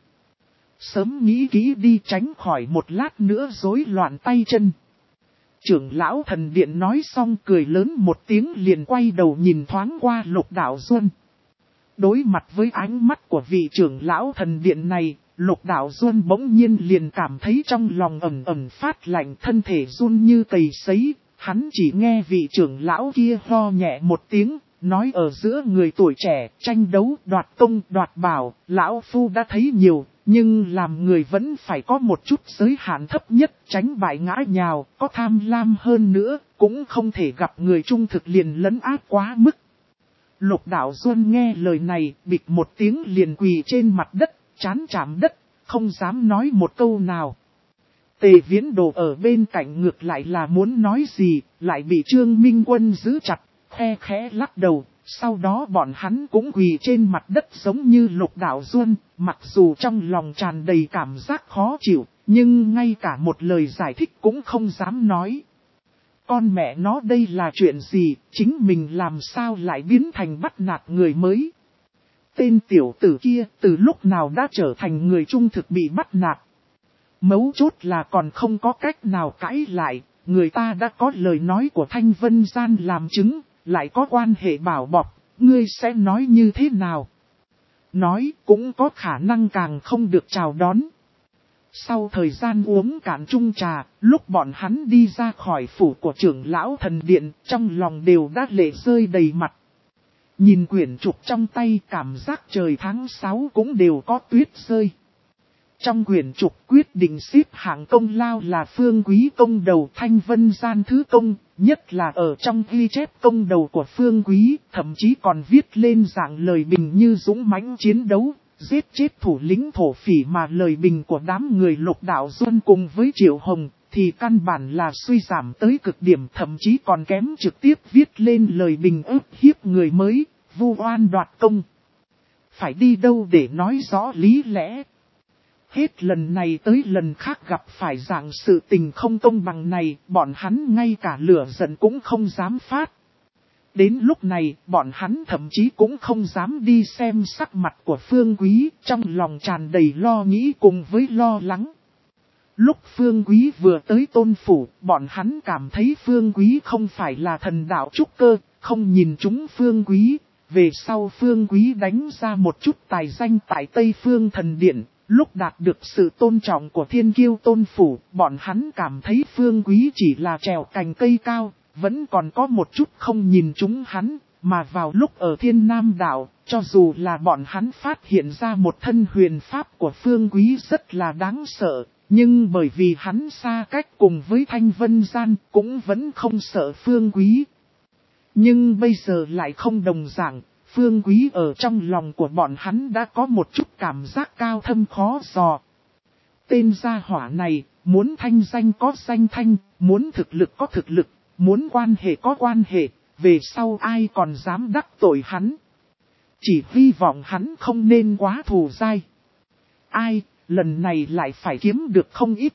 Sớm nghĩ kỹ đi tránh khỏi một lát nữa rối loạn tay chân. Trưởng lão thần điện nói xong cười lớn một tiếng liền quay đầu nhìn thoáng qua Lục Đạo Duân. Đối mặt với ánh mắt của vị trưởng lão thần điện này, Lục Đạo Duân bỗng nhiên liền cảm thấy trong lòng ẩm ẩm phát lạnh, thân thể run như cầy sấy. Hắn chỉ nghe vị trưởng lão kia ho nhẹ một tiếng, nói ở giữa người tuổi trẻ, tranh đấu, đoạt công, đoạt bảo, lão phu đã thấy nhiều, nhưng làm người vẫn phải có một chút giới hạn thấp nhất, tránh bại ngã nhào, có tham lam hơn nữa, cũng không thể gặp người trung thực liền lấn át quá mức. Lục Đạo Duân nghe lời này, bịch một tiếng liền quỳ trên mặt đất, trán chạm đất, không dám nói một câu nào. Tề Viễn Đồ ở bên cạnh ngược lại là muốn nói gì, lại bị Trương Minh Quân giữ chặt, khe khẽ lắc đầu, sau đó bọn hắn cũng quỳ trên mặt đất giống như Lục Đạo Duân, mặc dù trong lòng tràn đầy cảm giác khó chịu, nhưng ngay cả một lời giải thích cũng không dám nói. Con mẹ nó đây là chuyện gì, chính mình làm sao lại biến thành bắt nạt người mới. Tên tiểu tử kia từ lúc nào đã trở thành người trung thực bị bắt nạt. Mấu chốt là còn không có cách nào cãi lại, người ta đã có lời nói của Thanh Vân Gian làm chứng, lại có quan hệ bảo bọc, ngươi sẽ nói như thế nào? Nói cũng có khả năng càng không được chào đón. Sau thời gian uống cạn chung trà, lúc bọn hắn đi ra khỏi phủ của trưởng lão thần điện, trong lòng đều đã lệ rơi đầy mặt. Nhìn quyển trục trong tay, cảm giác trời tháng sáu cũng đều có tuyết rơi. Trong quyển trục quyết định xếp hạng công lao là Phương Quý công đầu Thanh Vân Gian thứ công, nhất là ở trong ghi chép công đầu của Phương Quý, thậm chí còn viết lên dạng lời bình như dũng mãnh chiến đấu, giết chết thủ lĩnh thổ phỉ, mà lời bình của đám người Lục Đạo Duân cùng với Triệu Hồng thì căn bản là suy giảm tới cực điểm, thậm chí còn kém trực tiếp viết lên lời bình ức hiếp người mới, vu oan đoạt công. Phải đi đâu để nói rõ lý lẽ? Hết lần này tới lần khác gặp phải dạng sự tình không công bằng này, bọn hắn ngay cả lửa giận cũng không dám phát. Đến lúc này, bọn hắn thậm chí cũng không dám đi xem sắc mặt của Phương Quý, trong lòng tràn đầy lo nghĩ cùng với lo lắng. Lúc Phương Quý vừa tới Tôn Phủ, bọn hắn cảm thấy Phương Quý không phải là thần đạo trúc cơ, không nhìn chúng Phương Quý. Về sau Phương Quý đánh ra một chút tài danh tại Tây Phương Thần Điện. Lúc đạt được sự tôn trọng của Thiên Kiêu Tôn Phủ, bọn hắn cảm thấy Phương Quý chỉ là trèo cành cây cao, vẫn còn có một chút không nhìn chúng hắn, mà vào lúc ở Thiên Nam Đảo, cho dù là bọn hắn phát hiện ra một thân huyền pháp của Phương Quý rất là đáng sợ, nhưng bởi vì hắn xa cách cùng với Thanh Vân Gian, cũng vẫn không sợ Phương Quý. Nhưng bây giờ lại không đồng dạng. Phương Quý ở trong lòng của bọn hắn đã có một chút cảm giác cao thâm khó dò. Tên gia hỏa này, muốn thanh danh có danh thanh, muốn thực lực có thực lực, muốn quan hệ có quan hệ, về sau ai còn dám đắc tội hắn. Chỉ hy vọng hắn không nên quá thù dai. Ai, lần này lại phải kiếm được không ít.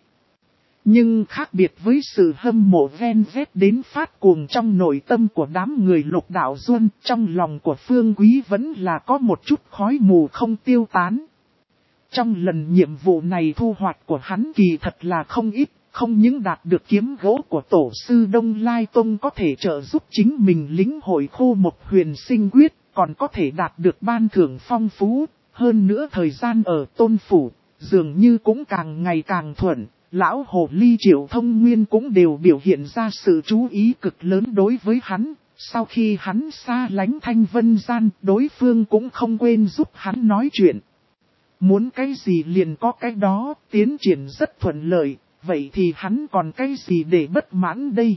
Nhưng khác biệt với sự hâm mộ ven vét đến phát cuồng trong nội tâm của đám người Lục Đạo Duân, trong lòng của Phương Quý vẫn là có một chút khói mù không tiêu tán. Trong lần nhiệm vụ này thu hoạch của hắn kỳ thật là không ít, không những đạt được kiếm gỗ của tổ sư Đông Lai Tông có thể trợ giúp chính mình lĩnh hội khô một huyền sinh quyết, còn có thể đạt được ban thưởng phong phú, hơn nữa thời gian ở Tôn Phủ, dường như cũng càng ngày càng thuận. Lão Hồ Ly Triệu Thông Nguyên cũng đều biểu hiện ra sự chú ý cực lớn đối với hắn. Sau khi hắn xa lánh Thanh Vân Gian, đối phương cũng không quên giúp hắn nói chuyện. Muốn cái gì liền có cái đó, tiến triển rất thuận lợi, vậy thì hắn còn cái gì để bất mãn đây?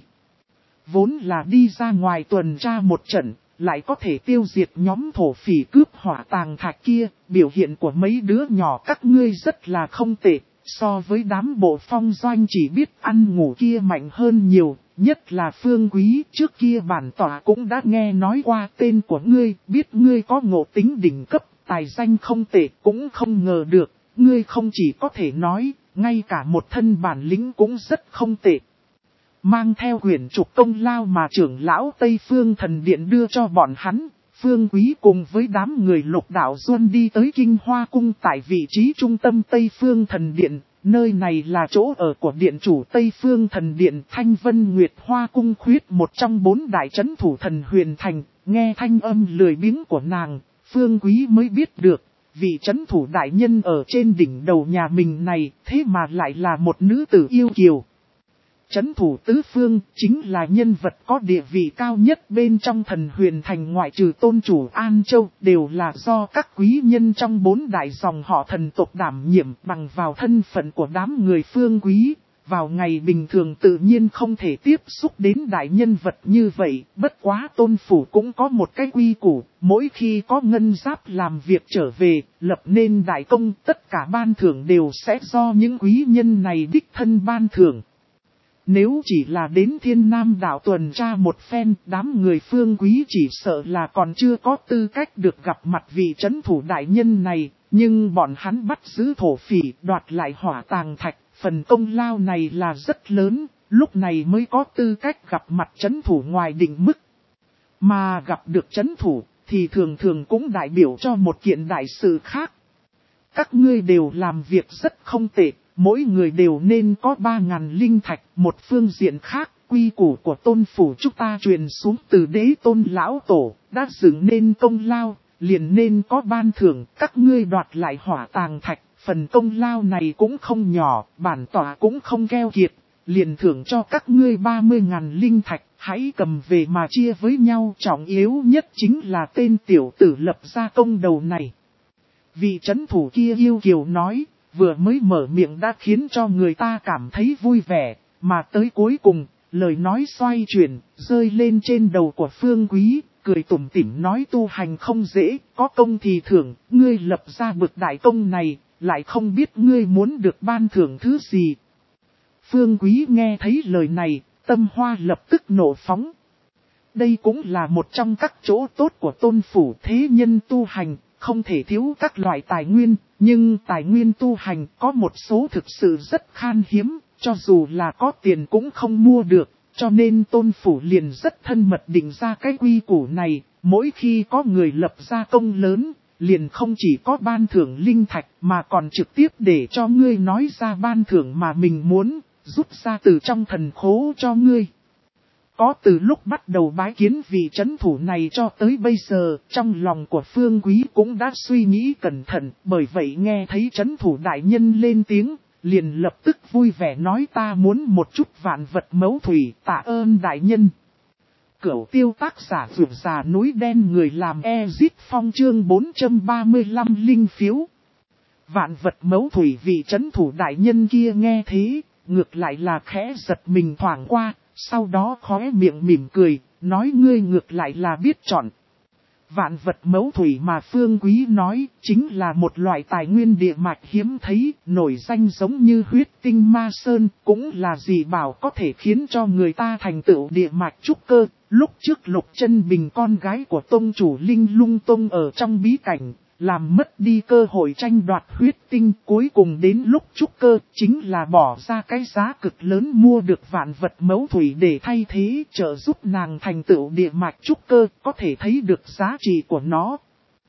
Vốn là đi ra ngoài tuần tra một trận, lại có thể tiêu diệt nhóm thổ phỉ cướp hỏa tàng thạch kia, biểu hiện của mấy đứa nhỏ các ngươi rất là không tệ. So với đám bộ phong doanh chỉ biết ăn ngủ kia mạnh hơn nhiều, nhất là Phương Quý. Trước kia bản tỏa cũng đã nghe nói qua tên của ngươi, biết ngươi có ngộ tính đỉnh cấp, tài danh không tệ, cũng không ngờ được, ngươi không chỉ có thể nói, ngay cả một thân bản lĩnh cũng rất không tệ. Mang theo quyển trục công lao mà trưởng lão Tây Phương Thần Điện đưa cho bọn hắn, Phương Quý cùng với đám người Lục Đạo Duân đi tới Kinh Hoa Cung tại vị trí trung tâm Tây Phương Thần Điện. Nơi này là chỗ ở của điện chủ Tây Phương Thần Điện Thanh Vân Nguyệt Hoa Cung khuyết, một trong bốn đại trấn thủ thần huyền thành. Nghe thanh âm lười biếng của nàng, Phương Quý mới biết được, vị trấn thủ đại nhân ở trên đỉnh đầu nhà mình này, thế mà lại là một nữ tử yêu kiều. Trấn thủ tứ phương chính là nhân vật có địa vị cao nhất bên trong Thần Huyền Thành, ngoại trừ tôn chủ An Châu, đều là do các quý nhân trong bốn đại dòng họ thần tộc đảm nhiệm. Bằng vào thân phận của đám người phương quý, vào ngày bình thường tự nhiên không thể tiếp xúc đến đại nhân vật như vậy. Bất quá tôn phủ cũng có một cái quy củ, mỗi khi có ngân giáp làm việc trở về, lập nên đại công, tất cả ban thưởng đều sẽ do những quý nhân này đích thân ban thưởng. Nếu chỉ là đến Thiên Nam đảo tuần tra một phen, đám người phương quý chỉ sợ là còn chưa có tư cách được gặp mặt vị trấn thủ đại nhân này, nhưng bọn hắn bắt giữ thổ phỉ, đoạt lại hỏa tàng thạch, phần công lao này là rất lớn, lúc này mới có tư cách gặp mặt trấn thủ ngoài định mức. Mà gặp được trấn thủ, thì thường thường cũng đại biểu cho một kiện đại sự khác. Các ngươi đều làm việc rất không tệ. Mỗi người đều nên có ba ngàn linh thạch. Một phương diện khác, quy củ của tôn phủ chúng ta truyền xuống từ đế tôn lão tổ, đã dựng nên công lao, liền nên có ban thưởng. Các ngươi đoạt lại hỏa tàng thạch, phần công lao này cũng không nhỏ, bản tỏa cũng không keo kiệt, liền thưởng cho các ngươi ba mươi ngàn linh thạch, hãy cầm về mà chia với nhau. Trọng yếu nhất chính là tên tiểu tử lập ra công đầu này. Vị trấn thủ kia yêu kiều nói, vừa mới mở miệng đã khiến cho người ta cảm thấy vui vẻ, mà tới cuối cùng, lời nói xoay chuyển, rơi lên trên đầu của phương quý, cười tủm tỉm nói tu hành không dễ, có công thì thưởng, ngươi lập ra bực đại công này, lại không biết ngươi muốn được ban thưởng thứ gì. Phương quý nghe thấy lời này, tâm hoa lập tức nổ phóng. Đây cũng là một trong các chỗ tốt của tôn phủ, thế nhân tu hành, không thể thiếu các loại tài nguyên, nhưng tài nguyên tu hành có một số thực sự rất khan hiếm, cho dù là có tiền cũng không mua được, cho nên tôn phủ liền rất thân mật định ra cái quy củ này. Mỗi khi có người lập ra công lớn, liền không chỉ có ban thưởng linh thạch mà còn trực tiếp để cho ngươi nói ra ban thưởng mà mình muốn, rút ra từ trong thần khố cho ngươi. Có từ lúc bắt đầu bái kiến vị trấn thủ này cho tới bây giờ, trong lòng của phương quý cũng đã suy nghĩ cẩn thận, bởi vậy nghe thấy trấn thủ đại nhân lên tiếng, liền lập tức vui vẻ nói ta muốn một chút vạn vật mẫu thủy, tạ ơn đại nhân. Cửu tiêu tác giả vượt già núi đen, người làm Ezit Phong chương bốn trăm ba mươi lăm linh phiếu. Vạn vật mẫu thủy, vị trấn thủ đại nhân kia nghe thế, ngược lại là khẽ giật mình thoảng qua. Sau đó khóe miệng mỉm cười, nói ngươi ngược lại là biết chọn. Vạn vật mẫu thủy mà phương quý nói, chính là một loại tài nguyên địa mạch hiếm thấy, nổi danh giống như huyết tinh ma sơn, cũng là dị bảo có thể khiến cho người ta thành tựu địa mạch trúc cơ. Lúc trước Lục Chân Bình con gái của tông chủ Linh Lung Tông ở trong bí cảnh, làm mất đi cơ hội tranh đoạt huyết tinh, cuối cùng đến lúc trúc cơ, chính là bỏ ra cái giá cực lớn mua được vạn vật mẫu thủy để thay thế, trợ giúp nàng thành tựu địa mạch trúc cơ, có thể thấy được giá trị của nó.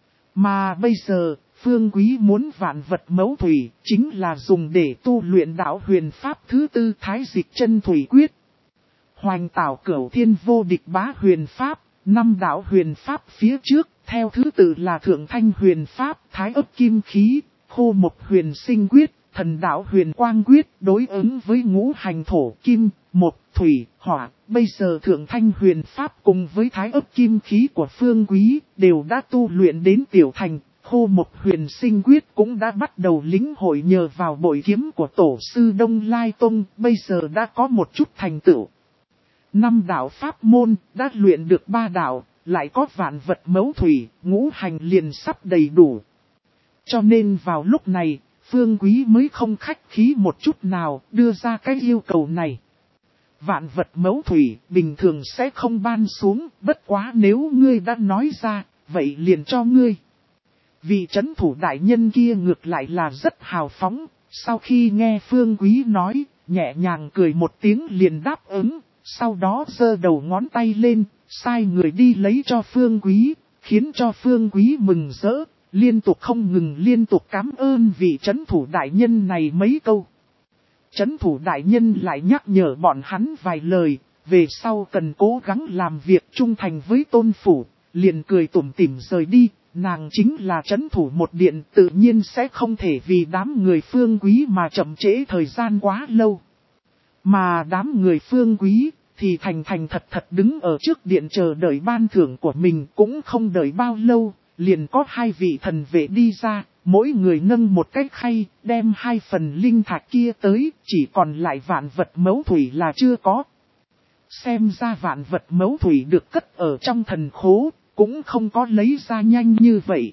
Mà bây giờ, phương quý muốn vạn vật mẫu thủy, chính là dùng để tu luyện đạo huyền pháp thứ tư Thái Dịch Chân Thủy Quyết. Hoành tảo cửu thiên vô địch bá huyền pháp, năm đạo huyền pháp phía trước, theo thứ tự là Thượng Thanh huyền pháp, Thái ấp kim khí, Khô Mộc huyền sinh quyết, Thần đạo huyền quang quyết, đối ứng với ngũ hành thổ kim, mộc, thủy, hỏa. Bây giờ Thượng Thanh huyền pháp cùng với Thái ấp kim khí của phương quý, đều đã tu luyện đến tiểu thành. Khô Mộc huyền sinh quyết cũng đã bắt đầu lĩnh hội nhờ vào bội kiếm của tổ sư Đông Lai Tông, bây giờ đã có một chút thành tựu. Năm đạo pháp môn, đã luyện được ba đạo, lại có vạn vật mẫu thủy, ngũ hành liền sắp đầy đủ. Cho nên vào lúc này, phương quý mới không khách khí một chút nào, đưa ra cái yêu cầu này. Vạn vật mẫu thủy, bình thường sẽ không ban xuống, bất quá nếu ngươi đã nói ra, vậy liền cho ngươi. Vị trấn thủ đại nhân kia ngược lại là rất hào phóng, sau khi nghe phương quý nói, nhẹ nhàng cười một tiếng liền đáp ứng. Sau đó giơ đầu ngón tay lên, sai người đi lấy cho phương quý, khiến cho phương quý mừng rỡ, liên tục không ngừng liên tục cảm ơn vị trấn thủ đại nhân này mấy câu. Trấn thủ đại nhân lại nhắc nhở bọn hắn vài lời, về sau cần cố gắng làm việc trung thành với tôn phủ, liền cười tủm tỉm rời đi, nàng chính là trấn thủ một điện, tự nhiên sẽ không thể vì đám người phương quý mà chậm trễ thời gian quá lâu. Mà đám người Phương Quý thì thành thành thật thật đứng ở trước điện chờ đợi ban thưởng của mình, cũng không đợi bao lâu, liền có hai vị thần vệ đi ra, mỗi người nâng một cái khay, đem hai phần linh thạch kia tới, chỉ còn lại vạn vật mẫu thủy là chưa có. Xem ra vạn vật mẫu thủy được cất ở trong thần khố, cũng không có lấy ra nhanh như vậy.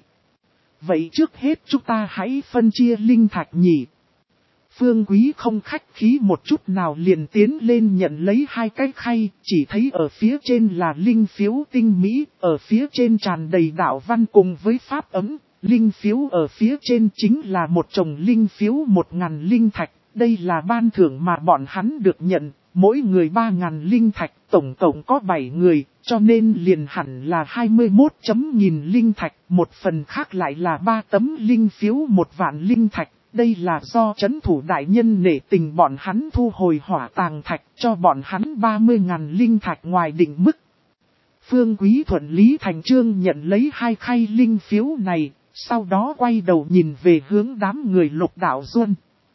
Vậy trước hết chúng ta hãy phân chia linh thạch nhỉ. Phương Quý không khách khí một chút nào liền tiến lên nhận lấy hai cái khay, chỉ thấy ở phía trên là linh phiếu tinh mỹ, ở phía trên tràn đầy đạo văn cùng với pháp ấm. Linh phiếu ở phía trên chính là một chồng linh phiếu một ngàn linh thạch, đây là ban thưởng mà bọn hắn được nhận, mỗi người ba ngàn linh thạch, tổng cộng có bảy người, cho nên liền hẳn là hai mươi mốt chấm nghìn linh thạch, một phần khác lại là ba tấm linh phiếu một vạn linh thạch. Đây là do trấn thủ đại nhân nể tình bọn hắn thu hồi hỏa tàng thạch cho bọn hắn ba mươi ngàn linh thạch ngoài định mức. Phương Quý thuận lý thành trương nhận lấy hai khay linh phiếu này, sau đó quay đầu nhìn về hướng đám người Lục Đạo Duân.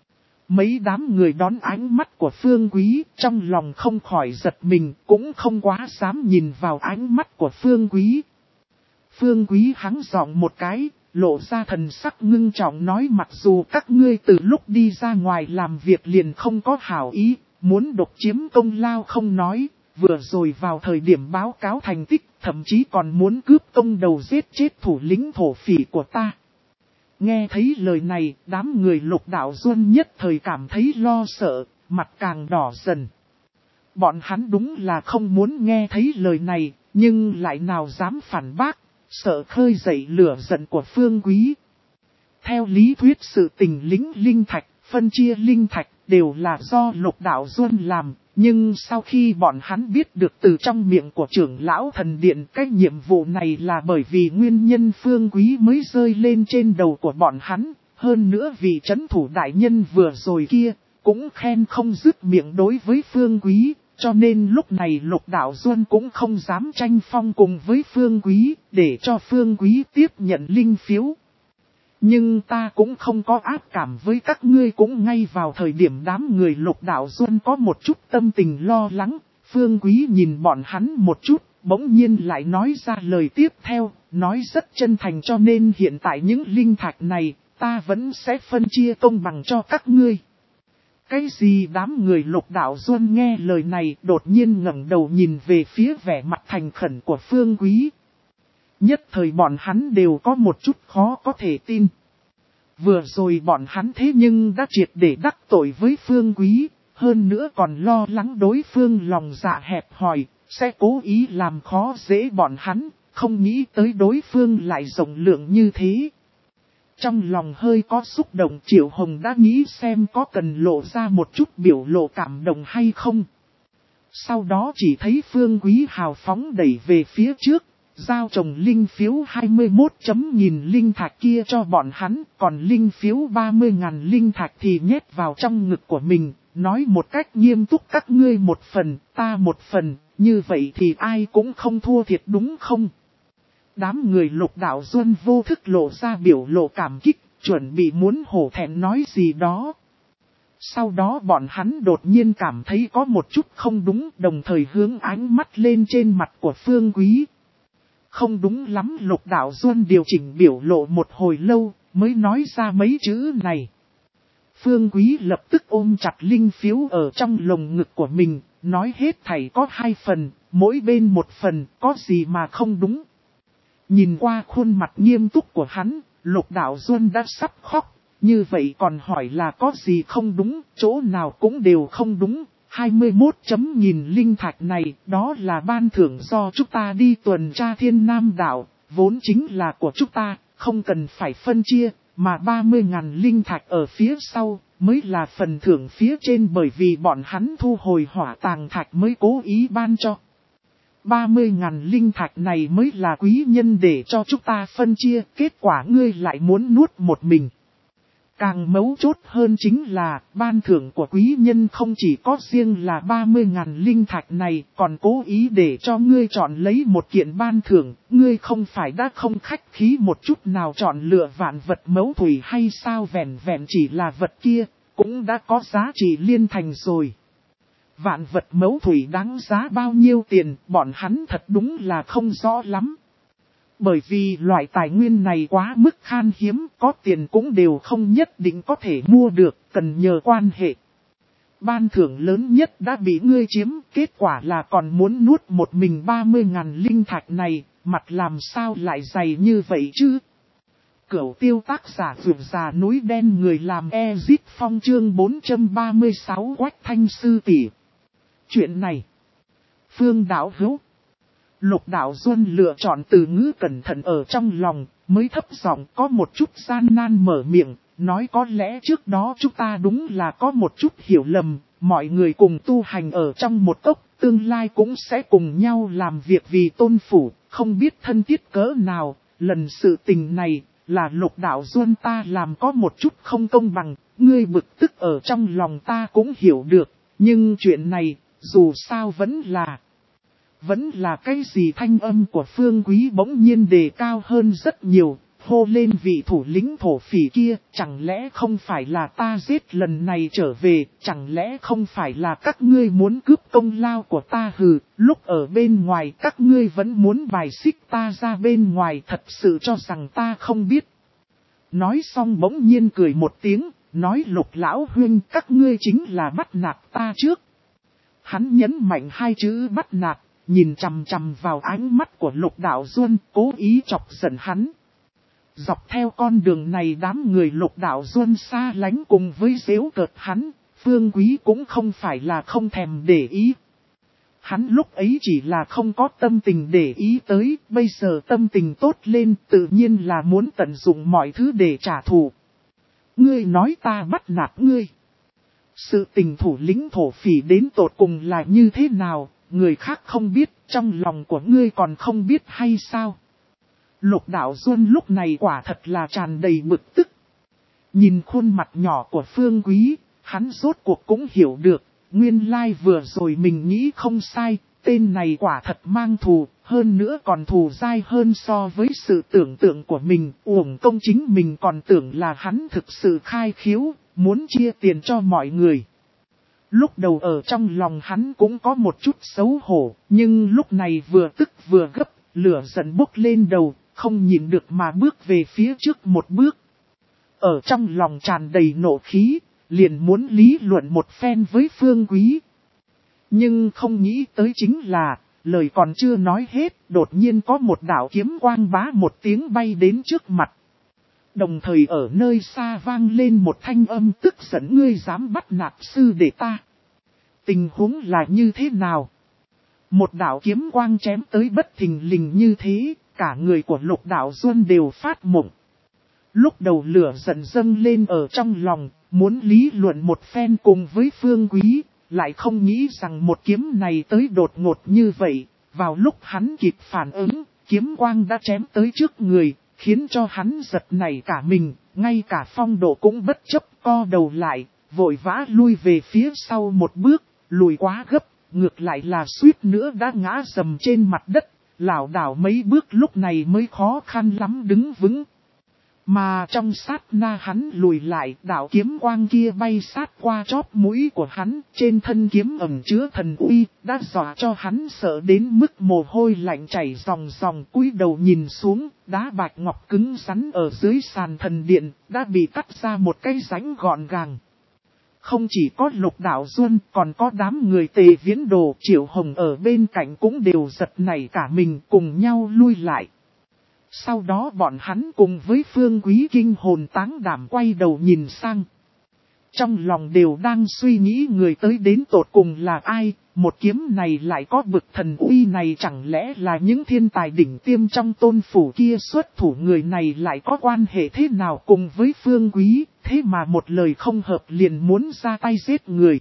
Mấy đám người đón ánh mắt của Phương Quý, trong lòng không khỏi giật mình, cũng không quá dám nhìn vào ánh mắt của Phương Quý. Phương Quý hắng giọng một cái, lộ ra thần sắc ngưng trọng nói mặc dù các ngươi từ lúc đi ra ngoài làm việc liền không có hảo ý, muốn độc chiếm công lao không nói, vừa rồi vào thời điểm báo cáo thành tích, thậm chí còn muốn cướp công đầu giết chết thủ lĩnh thổ phỉ của ta. Nghe thấy lời này, đám người Lục Đạo Duân nhất thời cảm thấy lo sợ, mặt càng đỏ dần. Bọn hắn đúng là không muốn nghe thấy lời này, nhưng lại nào dám phản bác, sợ khơi dậy lửa giận của Phương Quý. Theo lý thuyết sự tình lĩnh linh thạch, phân chia linh thạch đều là do Lục Đạo Duân làm, nhưng sau khi bọn hắn biết được từ trong miệng của trưởng lão thần điện cái nhiệm vụ này là bởi vì nguyên nhân Phương Quý mới rơi lên trên đầu của bọn hắn, hơn nữa vì trấn thủ đại nhân vừa rồi kia, cũng khen không dứt miệng đối với Phương Quý. Cho nên lúc này Lục Đạo Duân cũng không dám tranh phong cùng với Phương Quý, để cho Phương Quý tiếp nhận linh phiếu. Nhưng ta cũng không có ác cảm với các ngươi, cũng ngay vào thời điểm đám người Lục Đạo Duân có một chút tâm tình lo lắng. Phương Quý nhìn bọn hắn một chút, bỗng nhiên lại nói ra lời tiếp theo, nói rất chân thành cho nên hiện tại những linh thạch này, ta vẫn sẽ phân chia công bằng cho các ngươi. Cái gì đám người Lục Đạo Duân nghe lời này đột nhiên ngẩng đầu nhìn về phía vẻ mặt thành khẩn của Phương Quý. Nhất thời bọn hắn đều có một chút khó có thể tin. Vừa rồi bọn hắn thế nhưng đã triệt để đắc tội với Phương Quý, hơn nữa còn lo lắng đối phương lòng dạ hẹp hòi, sẽ cố ý làm khó dễ bọn hắn, không nghĩ tới đối phương lại rộng lượng như thế. Trong lòng hơi có xúc động, Triệu Hồng đã nghĩ xem có cần lộ ra một chút biểu lộ cảm động hay không. Sau đó chỉ thấy Phương Quý hào phóng đẩy về phía trước, giao chồng linh phiếu hai mươi mốt chấm nghìn linh thạch kia cho bọn hắn, còn linh phiếu ba mươi ngàn linh thạch thì nhét vào trong ngực của mình, nói một cách nghiêm túc các ngươi một phần, ta một phần, như vậy thì ai cũng không thua thiệt đúng không? Đám người Lục Đạo Duân vô thức lộ ra biểu lộ cảm kích, chuẩn bị muốn hổ thẹn nói gì đó. Sau đó bọn hắn đột nhiên cảm thấy có một chút không đúng, đồng thời hướng ánh mắt lên trên mặt của Phương Quý. Không đúng lắm, Lục Đạo Duân điều chỉnh biểu lộ một hồi lâu, mới nói ra mấy chữ này. Phương Quý lập tức ôm chặt linh phiếu ở trong lồng ngực của mình, nói hết thảy có hai phần, mỗi bên một phần, có gì mà không đúng. Nhìn qua khuôn mặt nghiêm túc của hắn, Lục Đạo Duân đã sắp khóc, như vậy còn hỏi là có gì không đúng, chỗ nào cũng đều không đúng. hai mươi mốt chấm nghìn linh thạch này, đó là ban thưởng do chúng ta đi tuần tra Thiên Nam đảo, vốn chính là của chúng ta, không cần phải phân chia, mà ba mươi ngàn linh thạch ở phía sau, mới là phần thưởng phía trên bởi vì bọn hắn thu hồi hỏa tàng thạch mới cố ý ban cho. ba mươi ngàn linh thạch này mới là quý nhân để cho chúng ta phân chia, kết quả ngươi lại muốn nuốt một mình. Càng mấu chốt hơn chính là, ban thưởng của quý nhân không chỉ có riêng là ba mươi ngàn linh thạch này, còn cố ý để cho ngươi chọn lấy một kiện ban thưởng, ngươi không phải đã không khách khí một chút nào chọn lựa vạn vật mẫu thủy hay sao, vẹn vẹn chỉ là vật kia, cũng đã có giá trị liên thành rồi. Vạn vật mẫu thủy đáng giá bao nhiêu tiền, bọn hắn thật đúng là không rõ lắm. Bởi vì loại tài nguyên này quá mức khan hiếm, có tiền cũng đều không nhất định có thể mua được, cần nhờ quan hệ. Ban thưởng lớn nhất đã bị ngươi chiếm, kết quả là còn muốn nuốt một mình ba mươi ngàn linh thạch này, mặt làm sao lại dày như vậy chứ? Cửu tiêu tác giả vượt già núi đen người làm Ezit Phong chương bốn trăm ba mươi sáu Quách Thanh Sư tỷ. Chuyện này, Phương đạo hữu, Lục đạo Duân lựa chọn từ ngữ cẩn thận ở trong lòng, mới thấp giọng có một chút gian nan mở miệng, nói có lẽ trước đó chúng ta đúng là có một chút hiểu lầm, mọi người cùng tu hành ở trong một cốc, tương lai cũng sẽ cùng nhau làm việc vì tôn phủ, không biết thân thiết cỡ nào, lần sự tình này, là Lục đạo Duân ta làm có một chút không công bằng, ngươi bực tức ở trong lòng ta cũng hiểu được, nhưng chuyện này, dù sao vẫn là... Vẫn là cái gì thanh âm của Phương Quý bỗng nhiên đề cao hơn rất nhiều, hô lên vị thủ lĩnh thổ phỉ kia, chẳng lẽ không phải là ta giết lần này trở về, chẳng lẽ không phải là các ngươi muốn cướp công lao của ta hừ, lúc ở bên ngoài các ngươi vẫn muốn bài xích ta ra bên ngoài thật sự cho rằng ta không biết. Nói xong bỗng nhiên cười một tiếng, nói Lục lão huynh các ngươi chính là bắt nạt ta trước. Hắn nhấn mạnh hai chữ bắt nạt. Nhìn chằm chằm vào ánh mắt của Lục đạo Duân, cố ý chọc giận hắn. Dọc theo con đường này đám người Lục đạo Duân xa lánh cùng với giễu cợt hắn, Phương Quý cũng không phải là không thèm để ý. Hắn lúc ấy chỉ là không có tâm tình để ý tới, bây giờ tâm tình tốt lên tự nhiên là muốn tận dụng mọi thứ để trả thù. Ngươi nói ta bắt nạt ngươi. Sự tình thủ lĩnh thổ phỉ đến tột cùng là như thế nào? Người khác không biết, trong lòng của ngươi còn không biết hay sao? Lục đạo Duân lúc này quả thật là tràn đầy bực tức. Nhìn khuôn mặt nhỏ của Phương Quý, hắn rốt cuộc cũng hiểu được, nguyên lai vừa rồi mình nghĩ không sai, tên này quả thật mang thù, hơn nữa còn thù dai hơn so với sự tưởng tượng của mình, uổng công chính mình còn tưởng là hắn thực sự khai khiếu, muốn chia tiền cho mọi người. Lúc đầu ở trong lòng hắn cũng có một chút xấu hổ, nhưng lúc này vừa tức vừa gấp, lửa giận bốc lên đầu, không nhìn được mà bước về phía trước một bước. Ở trong lòng tràn đầy nộ khí, liền muốn lý luận một phen với Phương Quý. Nhưng không nghĩ tới chính là, lời còn chưa nói hết, đột nhiên có một đạo kiếm quang bá một tiếng bay đến trước mặt. Đồng thời ở nơi xa vang lên một thanh âm tức giận ngươi dám bắt nạt sư đệ ta. Tình huống là như thế nào? Một đạo kiếm quang chém tới bất thình lình như thế, cả người của Lục đạo Duân đều phát mộng. Lúc đầu lửa giận dâng lên ở trong lòng, muốn lý luận một phen cùng với Phương Quý, lại không nghĩ rằng một kiếm này tới đột ngột như vậy. Vào lúc hắn kịp phản ứng, kiếm quang đã chém tới trước người, khiến cho hắn giật nảy cả mình, ngay cả phong độ cũng bất chấp co đầu lại, vội vã lui về phía sau một bước, lùi quá gấp, ngược lại là suýt nữa đã ngã rầm trên mặt đất, lảo đảo mấy bước lúc này mới khó khăn lắm đứng vững. Mà trong sát na hắn lùi lại, đạo kiếm quang kia bay sát qua chóp mũi của hắn, trên thân kiếm ẩn chứa thần uy, đã dọa cho hắn sợ đến mức mồ hôi lạnh chảy ròng ròng, cúi đầu nhìn xuống, đá bạch ngọc cứng rắn ở dưới sàn thần điện, đã bị cắt ra một cái rãnh gọn gàng. Không chỉ có Lục đạo Duân, còn có đám người Tề Viễn Đồ, Triệu Hồng ở bên cạnh cũng đều giật nảy cả mình cùng nhau lui lại. Sau đó bọn hắn cùng với Phương Quý kinh hồn táng đảm quay đầu nhìn sang. Trong lòng đều đang suy nghĩ người tới đến tột cùng là ai, một kiếm này lại có bực thần uy này chẳng lẽ là những thiên tài đỉnh tiêm trong tôn phủ kia xuất thủ người này lại có quan hệ thế nào cùng với Phương Quý, thế mà một lời không hợp liền muốn ra tay giết người.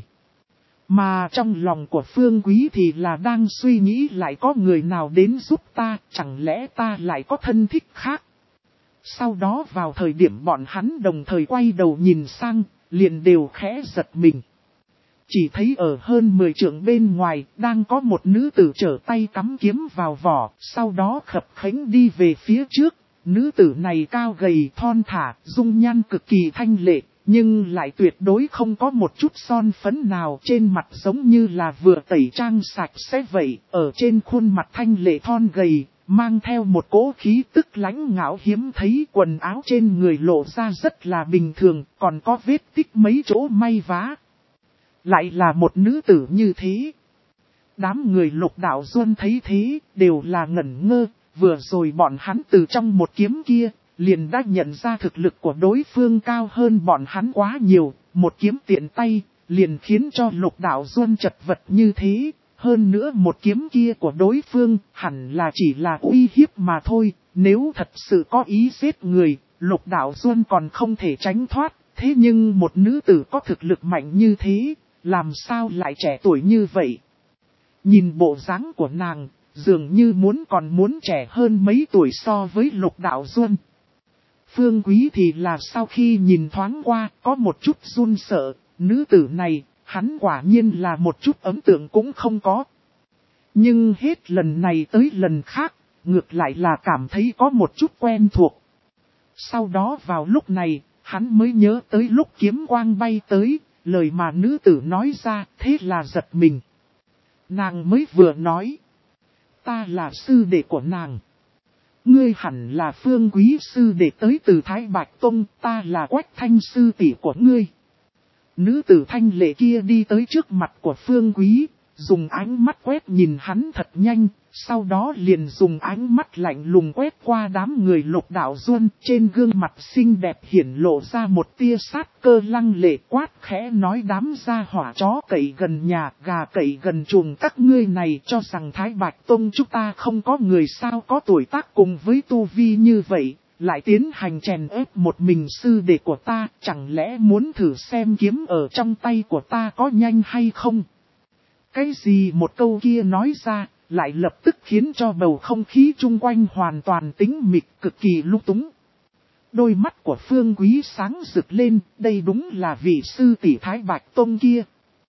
Mà trong lòng của Phương Quý thì là đang suy nghĩ lại có người nào đến giúp ta, chẳng lẽ ta lại có thân thích khác. Sau đó vào thời điểm bọn hắn đồng thời quay đầu nhìn sang, liền đều khẽ giật mình. Chỉ thấy ở hơn mười trượng bên ngoài, đang có một nữ tử trở tay cắm kiếm vào vỏ, sau đó khập khẽnh đi về phía trước. Nữ tử này cao gầy thon thả, dung nhan cực kỳ thanh lệ, nhưng lại tuyệt đối không có một chút son phấn nào, trên mặt giống như là vừa tẩy trang sạch sẽ vậy, ở trên khuôn mặt thanh lệ thon gầy, mang theo một cỗ khí tức lãnh ngạo hiếm thấy, quần áo trên người lộ ra rất là bình thường, còn có vết tích mấy chỗ may vá. Lại là một nữ tử như thế. Đám người Lục Đạo Duân thấy thế, đều là ngẩn ngơ, vừa rồi bọn hắn từ trong một kiếm kia, liền đã nhận ra thực lực của đối phương cao hơn bọn hắn quá nhiều, một kiếm tiện tay, liền khiến cho Lục Đạo Duân chật vật như thế. Hơn nữa một kiếm kia của đối phương hẳn là chỉ là uy hiếp mà thôi, nếu thật sự có ý giết người, Lục Đạo Duân còn không thể tránh thoát, thế nhưng một nữ tử có thực lực mạnh như thế, làm sao lại trẻ tuổi như vậy? Nhìn bộ dáng của nàng, dường như muốn còn muốn trẻ hơn mấy tuổi so với Lục Đạo Duân. Phương Quý thì là sau khi nhìn thoáng qua, có một chút run sợ, nữ tử này, hắn quả nhiên là một chút ấn tượng cũng không có. Nhưng hết lần này tới lần khác, ngược lại là cảm thấy có một chút quen thuộc. Sau đó vào lúc này, hắn mới nhớ tới lúc kiếm quang bay tới, lời mà nữ tử nói ra, thế là giật mình. Nàng mới vừa nói, ta là sư đệ của nàng. Ngươi hẳn là Phương Quý sư đệ tới từ Thái Bạch Tông, ta là Quách Thanh sư tỷ của ngươi. Nữ tử thanh lệ kia đi tới trước mặt của Phương Quý, dùng ánh mắt quét nhìn hắn thật nhanh, sau đó liền dùng ánh mắt lạnh lùng quét qua đám người Lục Đạo Duân, trên gương mặt xinh đẹp hiển lộ ra một tia sát cơ lăng lệ, quát khẽ nói: đám gia hỏa chó cậy gần nhà, gà cậy gần chuồng các ngươi này, cho rằng Thái Bạch Tông chúng ta không có người sao có tuổi tác cùng với tu vi như vậy, lại tiến hành chèn ép một mình sư đệ của ta, chẳng lẽ muốn thử xem kiếm ở trong tay của ta có nhanh hay không? Cái gì một câu kia nói ra, lại lập tức khiến cho bầu không khí chung quanh hoàn toàn tĩnh mịch, cực kỳ lung túng. Đôi mắt của Phương Quý sáng rực lên, đây đúng là vị sư tỷ Thái Bạch Tông kia.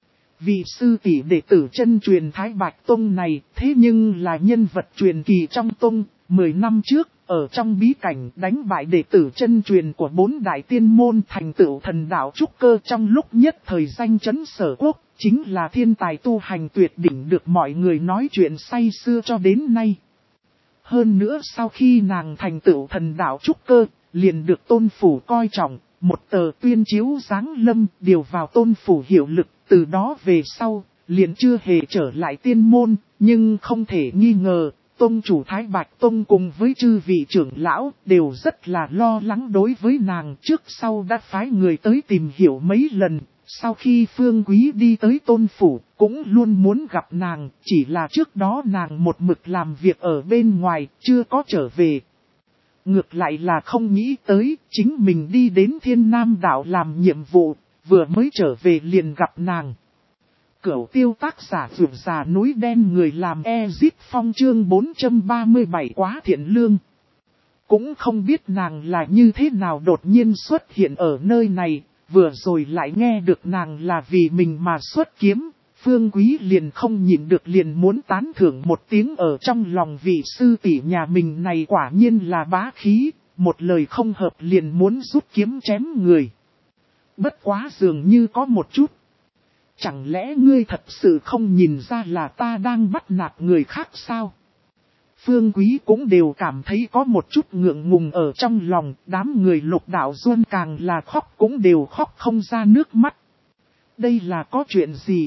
Vị sư tỷ đệ tử chân truyền Thái Bạch Tông này, thế nhưng là nhân vật truyền kỳ trong tông, mười năm trước, ở trong bí cảnh đánh bại đệ tử chân truyền của bốn đại tiên môn, thành tựu thần đạo trúc cơ trong lúc nhất thời danh chấn sở quốc, chính là thiên tài tu hành tuyệt đỉnh được mọi người nói chuyện say xưa cho đến nay. Hơn nữa sau khi nàng thành tựu thần đạo trúc cơ, liền được tôn phủ coi trọng, một tờ tuyên chiếu giáng lâm điều vào tôn phủ hiệu lực, từ đó về sau, liền chưa hề trở lại tiên môn, nhưng không thể nghi ngờ. Tông chủ Thái Bạch Tông cùng với chư vị trưởng lão đều rất là lo lắng đối với nàng, trước sau đã phái người tới tìm hiểu mấy lần, sau khi Phương Quý đi tới tôn phủ cũng luôn muốn gặp nàng, chỉ là trước đó nàng một mực làm việc ở bên ngoài, chưa có trở về. Ngược lại là không nghĩ tới, chính mình đi đến Thiên Nam đảo làm nhiệm vụ, vừa mới trở về liền gặp nàng. Cửu tiêu tác giả vượt già núi đen người làm Ezit Phong chương bốn trăm ba mươi bảy quá thiện lương. Cũng không biết nàng là như thế nào đột nhiên xuất hiện ở nơi này, vừa rồi lại nghe được nàng là vì mình mà xuất kiếm. Phương Quý liền không nhịn được liền muốn tán thưởng một tiếng ở trong lòng vị sư tỷ nhà mình này quả nhiên là bá khí, một lời không hợp liền muốn rút kiếm chém người. Bất quá dường như có một chút. Chẳng lẽ ngươi thật sự không nhìn ra là ta đang bắt nạt người khác sao? Phương Quý cũng đều cảm thấy có một chút ngượng ngùng ở trong lòng, đám người Lục Đạo Duân càng là khóc cũng đều khóc không ra nước mắt. Đây là có chuyện gì?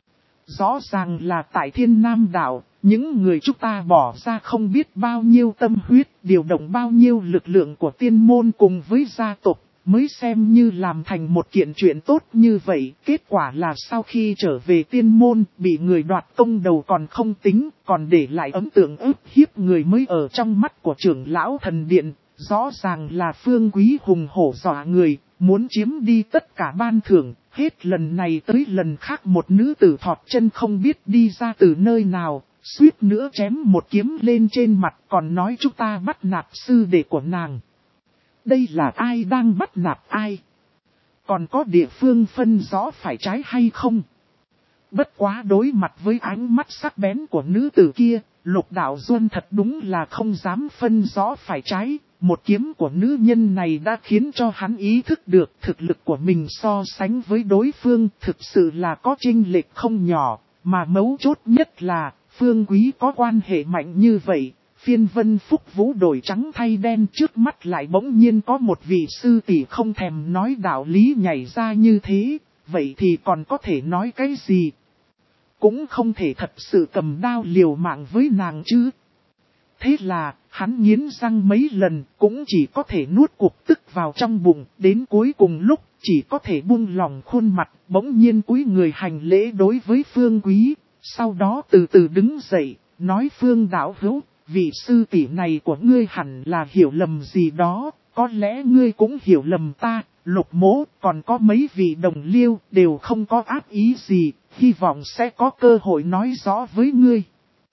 Rõ ràng là tại Thiên Nam đảo, những người chúng ta bỏ ra không biết bao nhiêu tâm huyết, điều động bao nhiêu lực lượng của tiên môn cùng với gia tộc, mới xem như làm thành một kiện chuyện tốt như vậy. Kết quả là sau khi trở về tiên môn, bị người đoạt công đầu còn không tính, còn để lại ấn tượng ức hiếp người mới ở trong mắt của trưởng lão thần điện. Rõ ràng là Phương Quý hùng hổ dọa người, muốn chiếm đi tất cả ban thưởng. Hết lần này tới lần khác một nữ tử thọt chân không biết đi ra từ nơi nào, suýt nữa chém một kiếm lên trên mặt, còn nói chúng ta bắt nạt sư đệ của nàng. Đây là ai đang bắt nạt ai? Còn có địa phương phân rõ phải trái hay không? Bất quá đối mặt với ánh mắt sắc bén của nữ tử kia, Lục Đạo Duân thật đúng là không dám phân rõ phải trái. một kiếm của nữ nhân này đã khiến cho hắn ý thức được thực lực của mình so sánh với đối phương thực sự là có chênh lệch không nhỏ, mà mấu chốt nhất là Phương Quý có quan hệ mạnh như vậy. Phiên Vân Phúc Vũ đổi trắng thay đen trước mắt lại bỗng nhiên có một vị sư tỷ không thèm nói đạo lý nhảy ra như thế, vậy thì còn có thể nói cái gì? Cũng không thể thật sự cầm đao liều mạng với nàng chứ. Thế là, hắn nghiến răng mấy lần cũng chỉ có thể nuốt cục tức vào trong bụng, đến cuối cùng lúc chỉ có thể buông lòng khuôn mặt, bỗng nhiên cúi người hành lễ đối với Phương Quý, sau đó từ từ đứng dậy, nói Phương đạo hữu. Vị sư tỷ này của ngươi hẳn là hiểu lầm gì đó, có lẽ ngươi cũng hiểu lầm ta, Lục Mỗ còn có mấy vị đồng liêu đều không có ác ý gì, hy vọng sẽ có cơ hội nói rõ với ngươi.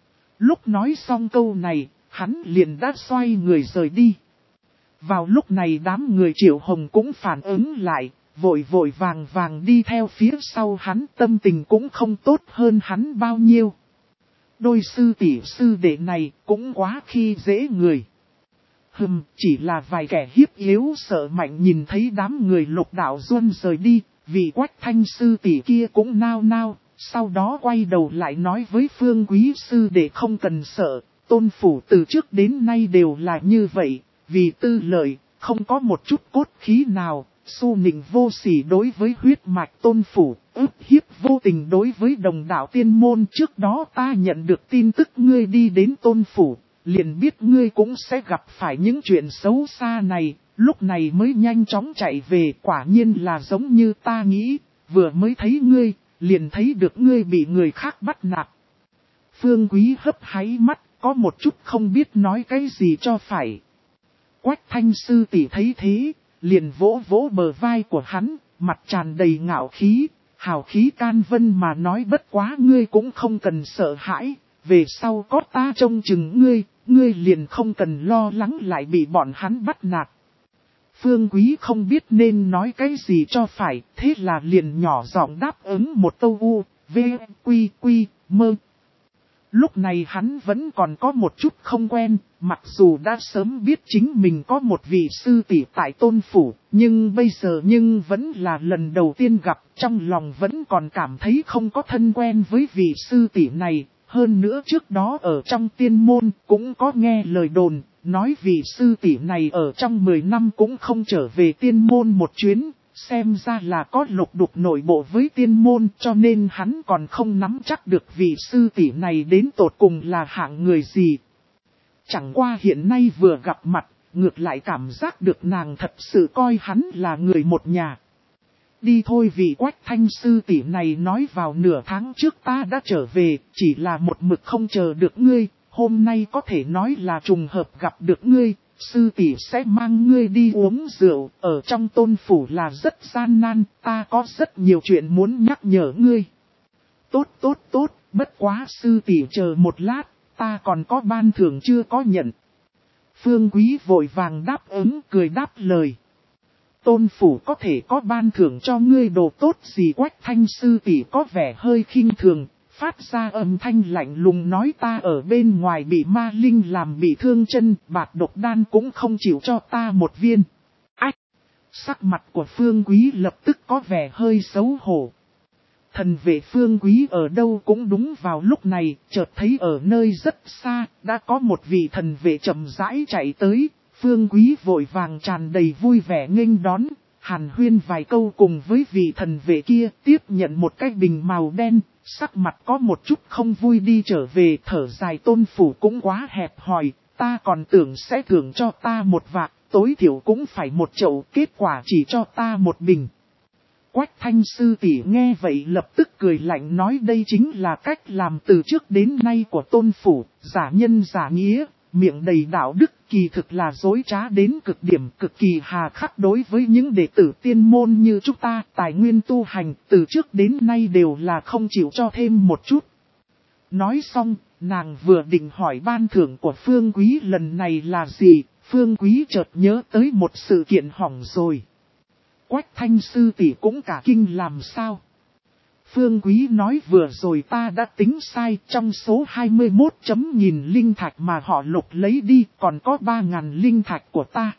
Lúc nói xong câu này, hắn liền đã xoay người rời đi. Vào lúc này đám người Triệu Hồng cũng phản ứng lại, vội vội vàng vàng đi theo phía sau hắn, tâm tình cũng không tốt hơn hắn bao nhiêu. Đôi sư tỷ sư đệ này cũng quá khi dễ người. Hừm, chỉ là vài kẻ hiếp yếu sợ mạnh nhìn thấy đám người Lục Đạo Duân rời đi, vị Quách Thanh sư tỷ kia cũng nao nao, sau đó quay đầu lại nói với Phương Quý sư đệ không cần sợ, Tôn phủ từ trước đến nay đều là như vậy, vì tư lợi, không có một chút cốt khí nào. Xu nịnh vô sỉ đối với huyết mạch Tôn phủ, ức hiếp vô tình đối với đồng đạo tiên môn. Trước đó ta nhận được tin tức ngươi đi đến Tôn phủ, liền biết ngươi cũng sẽ gặp phải những chuyện xấu xa này, lúc này mới nhanh chóng chạy về. Quả nhiên là giống như ta nghĩ, vừa mới thấy ngươi, liền thấy được ngươi bị người khác bắt nạt. Phương Quý hấp háy mắt, có một chút không biết nói cái gì cho phải. Quách Thanh sư tỷ thấy thế, liền vỗ vỗ bờ vai của hắn, mặt tràn đầy ngạo khí, hào khí can vân mà nói bất quá ngươi cũng không cần sợ hãi, về sau có ta trông chừng ngươi, ngươi liền không cần lo lắng lại bị bọn hắn bắt nạt. Phương Quý không biết nên nói cái gì cho phải, thế là liền nhỏ giọng đáp ứng một câu u, v, quy, quy, mơ. Lúc này hắn vẫn còn có một chút không quen, mặc dù đã sớm biết chính mình có một vị sư tỷ tại Tôn phủ, nhưng bây giờ nhưng vẫn là lần đầu tiên gặp, trong lòng vẫn còn cảm thấy không có thân quen với vị sư tỷ này. Hơn nữa trước đó ở trong tiên môn cũng có nghe lời đồn, nói vị sư tỷ này ở trong mười năm cũng không trở về tiên môn một chuyến. Xem ra là có lục đục nội bộ với tiên môn cho nên hắn còn không nắm chắc được vị sư tỷ này đến tột cùng là hạng người gì. Chẳng qua hiện nay vừa gặp mặt, ngược lại cảm giác được nàng thật sự coi hắn là người một nhà. Đi thôi, vị Quách Thanh sư tỷ này nói vào nửa tháng trước ta đã trở về, chỉ là một mực không chờ được ngươi, hôm nay có thể nói là trùng hợp gặp được ngươi. Sư tỷ sẽ mang ngươi đi uống rượu, ở trong Tôn phủ là rất gian nan, ta có rất nhiều chuyện muốn nhắc nhở ngươi. Tốt tốt tốt, bất quá sư tỷ chờ một lát, ta còn có ban thưởng chưa có nhận. Phương Quý vội vàng đáp ứng cười đáp lời. Tôn phủ có thể có ban thưởng cho ngươi đồ tốt gì? Quách Thanh sư tỷ có vẻ hơi khinh thường. Phát ra âm thanh lạnh lùng nói ta ở bên ngoài bị ma linh làm bị thương chân, bạt độc đan cũng không chịu cho ta một viên. Ách! Sắc mặt của Phương Quý lập tức có vẻ hơi xấu hổ. Thần vệ Phương Quý ở đâu cũng đúng vào lúc này, chợt thấy ở nơi rất xa, đã có một vị thần vệ chậm rãi chạy tới. Phương Quý vội vàng tràn đầy vui vẻ nghênh đón, hàn huyên vài câu cùng với vị thần vệ kia, tiếp nhận một cái bình màu đen. Sắc mặt có một chút không vui đi trở về, thở dài Tôn phủ cũng quá hẹp hòi, ta còn tưởng sẽ thưởng cho ta một vạc, tối thiểu cũng phải một chậu, kết quả chỉ cho ta một bình. Quách Thanh sư tỷ nghe vậy lập tức cười lạnh nói đây chính là cách làm từ trước đến nay của Tôn phủ, giả nhân giả nghĩa, miệng đầy đạo đức, kỳ thực là dối trá đến cực điểm, cực kỳ hà khắc đối với những đệ tử tiên môn như chúng ta. Tài nguyên tu hành từ trước đến nay đều là không chịu cho thêm một chút. Nói xong, nàng vừa định hỏi ban thưởng của Phương Quý lần này là gì, Phương Quý chợt nhớ tới một sự kiện hỏng rồi. Quách Thanh sư tỷ cũng cả kinh làm sao? Phương Quý nói vừa rồi ta đã tính sai, trong số hai mươi mốt chấm nghìn linh thạch mà họ lục lấy đi còn có ba ngàn linh thạch của ta.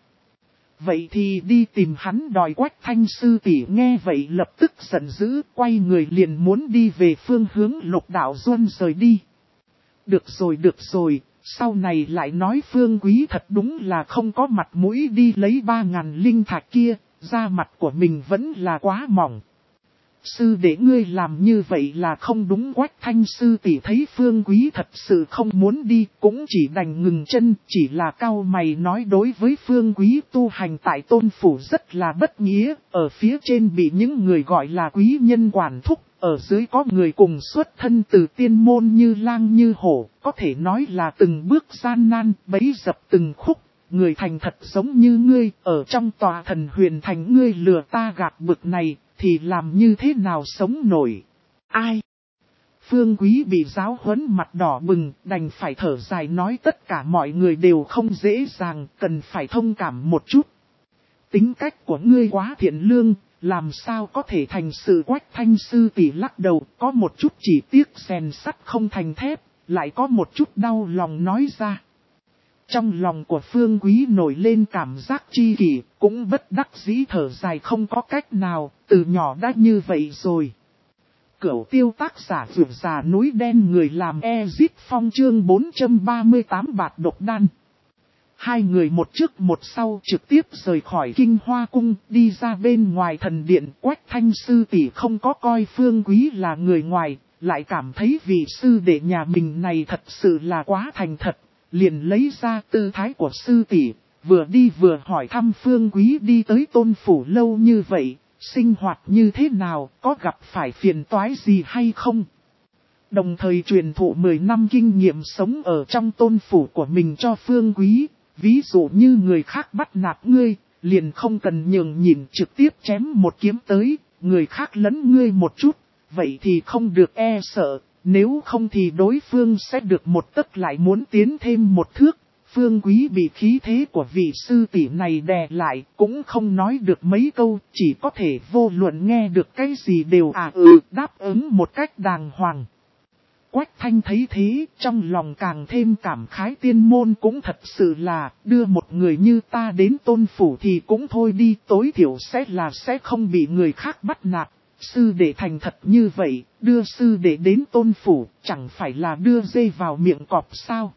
Vậy thì đi tìm hắn đòi. Quách Thanh sư tỷ nghe vậy lập tức giận dữ, quay người liền muốn đi về phương hướng Lục Đạo Duân rời đi. Được rồi được rồi, sau này lại nói Phương Quý thật đúng là không có mặt mũi đi lấy ba ngàn linh thạch kia, da mặt của mình vẫn là quá mỏng. Sư đệ ngươi làm như vậy là không đúng. Quách Thanh sư tỷ thấy Phương Quý thật sự không muốn đi, cũng chỉ đành ngừng chân, chỉ là cau mày nói đối với Phương Quý tu hành tại Tôn Phủ rất là bất nghĩa, ở phía trên bị những người gọi là quý nhân quản thúc, ở dưới có người cùng xuất thân từ tiên môn như lang như hổ, có thể nói là từng bước gian nan, bấy dập từng khúc. Người thành thật giống như ngươi, ở trong tòa thần huyền thành ngươi lừa ta gạt bực này, thì làm như thế nào sống nổi? Ai? Phương Quý bị giáo huấn mặt đỏ bừng, đành phải thở dài nói tất cả mọi người đều không dễ dàng, cần phải thông cảm một chút. Tính cách của ngươi quá thiện lương, làm sao có thể thành sự. Quách Thanh sư tỷ lắc đầu, có một chút chỉ tiếc rèn sắt không thành thép, lại có một chút đau lòng nói ra. Trong lòng của Phương Quý nổi lên cảm giác chi kỷ, cũng bất đắc dĩ thở dài không có cách nào, từ nhỏ đã như vậy rồi. Cửu Tiêu tác giả vượt già núi đen người làm Ezit Phong chương bốn trăm ba mươi tám bạt độc đan. Hai người một trước một sau trực tiếp rời khỏi Kinh Hoa Cung, đi ra bên ngoài thần điện. Quách Thanh sư tỷ không có coi Phương Quý là người ngoài, lại cảm thấy vị sư đệ nhà mình này thật sự là quá thành thật. Liền lấy ra tư thái của sư tỷ, vừa đi vừa hỏi thăm Phương Quý đi tới Tôn Phủ lâu như vậy, sinh hoạt như thế nào, có gặp phải phiền toái gì hay không. Đồng thời truyền thụ mười năm kinh nghiệm sống ở trong Tôn Phủ của mình cho Phương Quý, ví dụ như người khác bắt nạt ngươi, liền không cần nhường nhịn trực tiếp chém một kiếm tới, người khác lấn ngươi một chút, vậy thì không được e sợ. Nếu không thì đối phương sẽ được một tấc lại muốn tiến thêm một thước. Phương Quý bị khí thế của vị sư tỷ này đè lại, cũng không nói được mấy câu, chỉ có thể vô luận nghe được cái gì đều à ừ đáp ứng một cách đàng hoàng. Quách Thanh thấy thế, trong lòng càng thêm cảm khái tiên môn cũng thật sự là, đưa một người như ta đến Tôn Phủ thì cũng thôi đi, tối thiểu sẽ là sẽ không bị người khác bắt nạt. Sư đệ thành thật như vậy, đưa sư đệ đến Tôn Phủ, chẳng phải là đưa dê vào miệng cọp sao.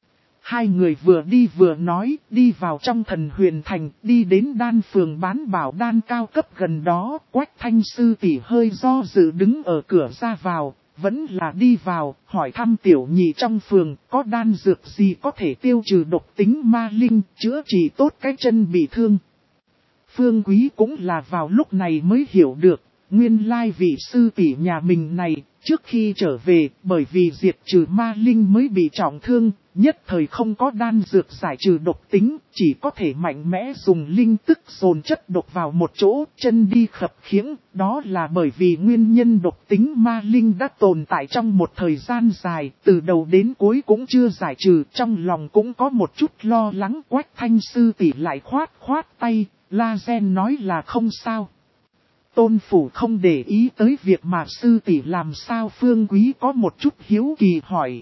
Hai người vừa đi vừa nói, đi vào trong thần huyền thành, đi đến đan phường bán bảo đan cao cấp gần đó. Quách Thanh sư tỷ hơi do dự đứng ở cửa ra vào, vẫn là đi vào, hỏi thăm tiểu nhị trong phường, có đan dược gì có thể tiêu trừ độc tính ma linh, chữa trị tốt cái chân bị thương. Phương Quý cũng là vào lúc này mới hiểu được. Nguyên lai vị sư tỷ nhà mình này, trước khi trở về, bởi vì diệt trừ ma linh mới bị trọng thương, nhất thời không có đan dược giải trừ độc tính, chỉ có thể mạnh mẽ dùng linh tức dồn chất độc vào một chỗ, chân đi khập khiễng, đó là bởi vì nguyên nhân độc tính ma linh đã tồn tại trong một thời gian dài, từ đầu đến cuối cũng chưa giải trừ, trong lòng cũng có một chút lo lắng. Quách Thanh sư tỷ lại khoát khoát tay, la gen nói là không sao. Tôn Phủ không để ý tới việc mà sư tỷ làm sao. Phương Quý có một chút hiếu kỳ hỏi.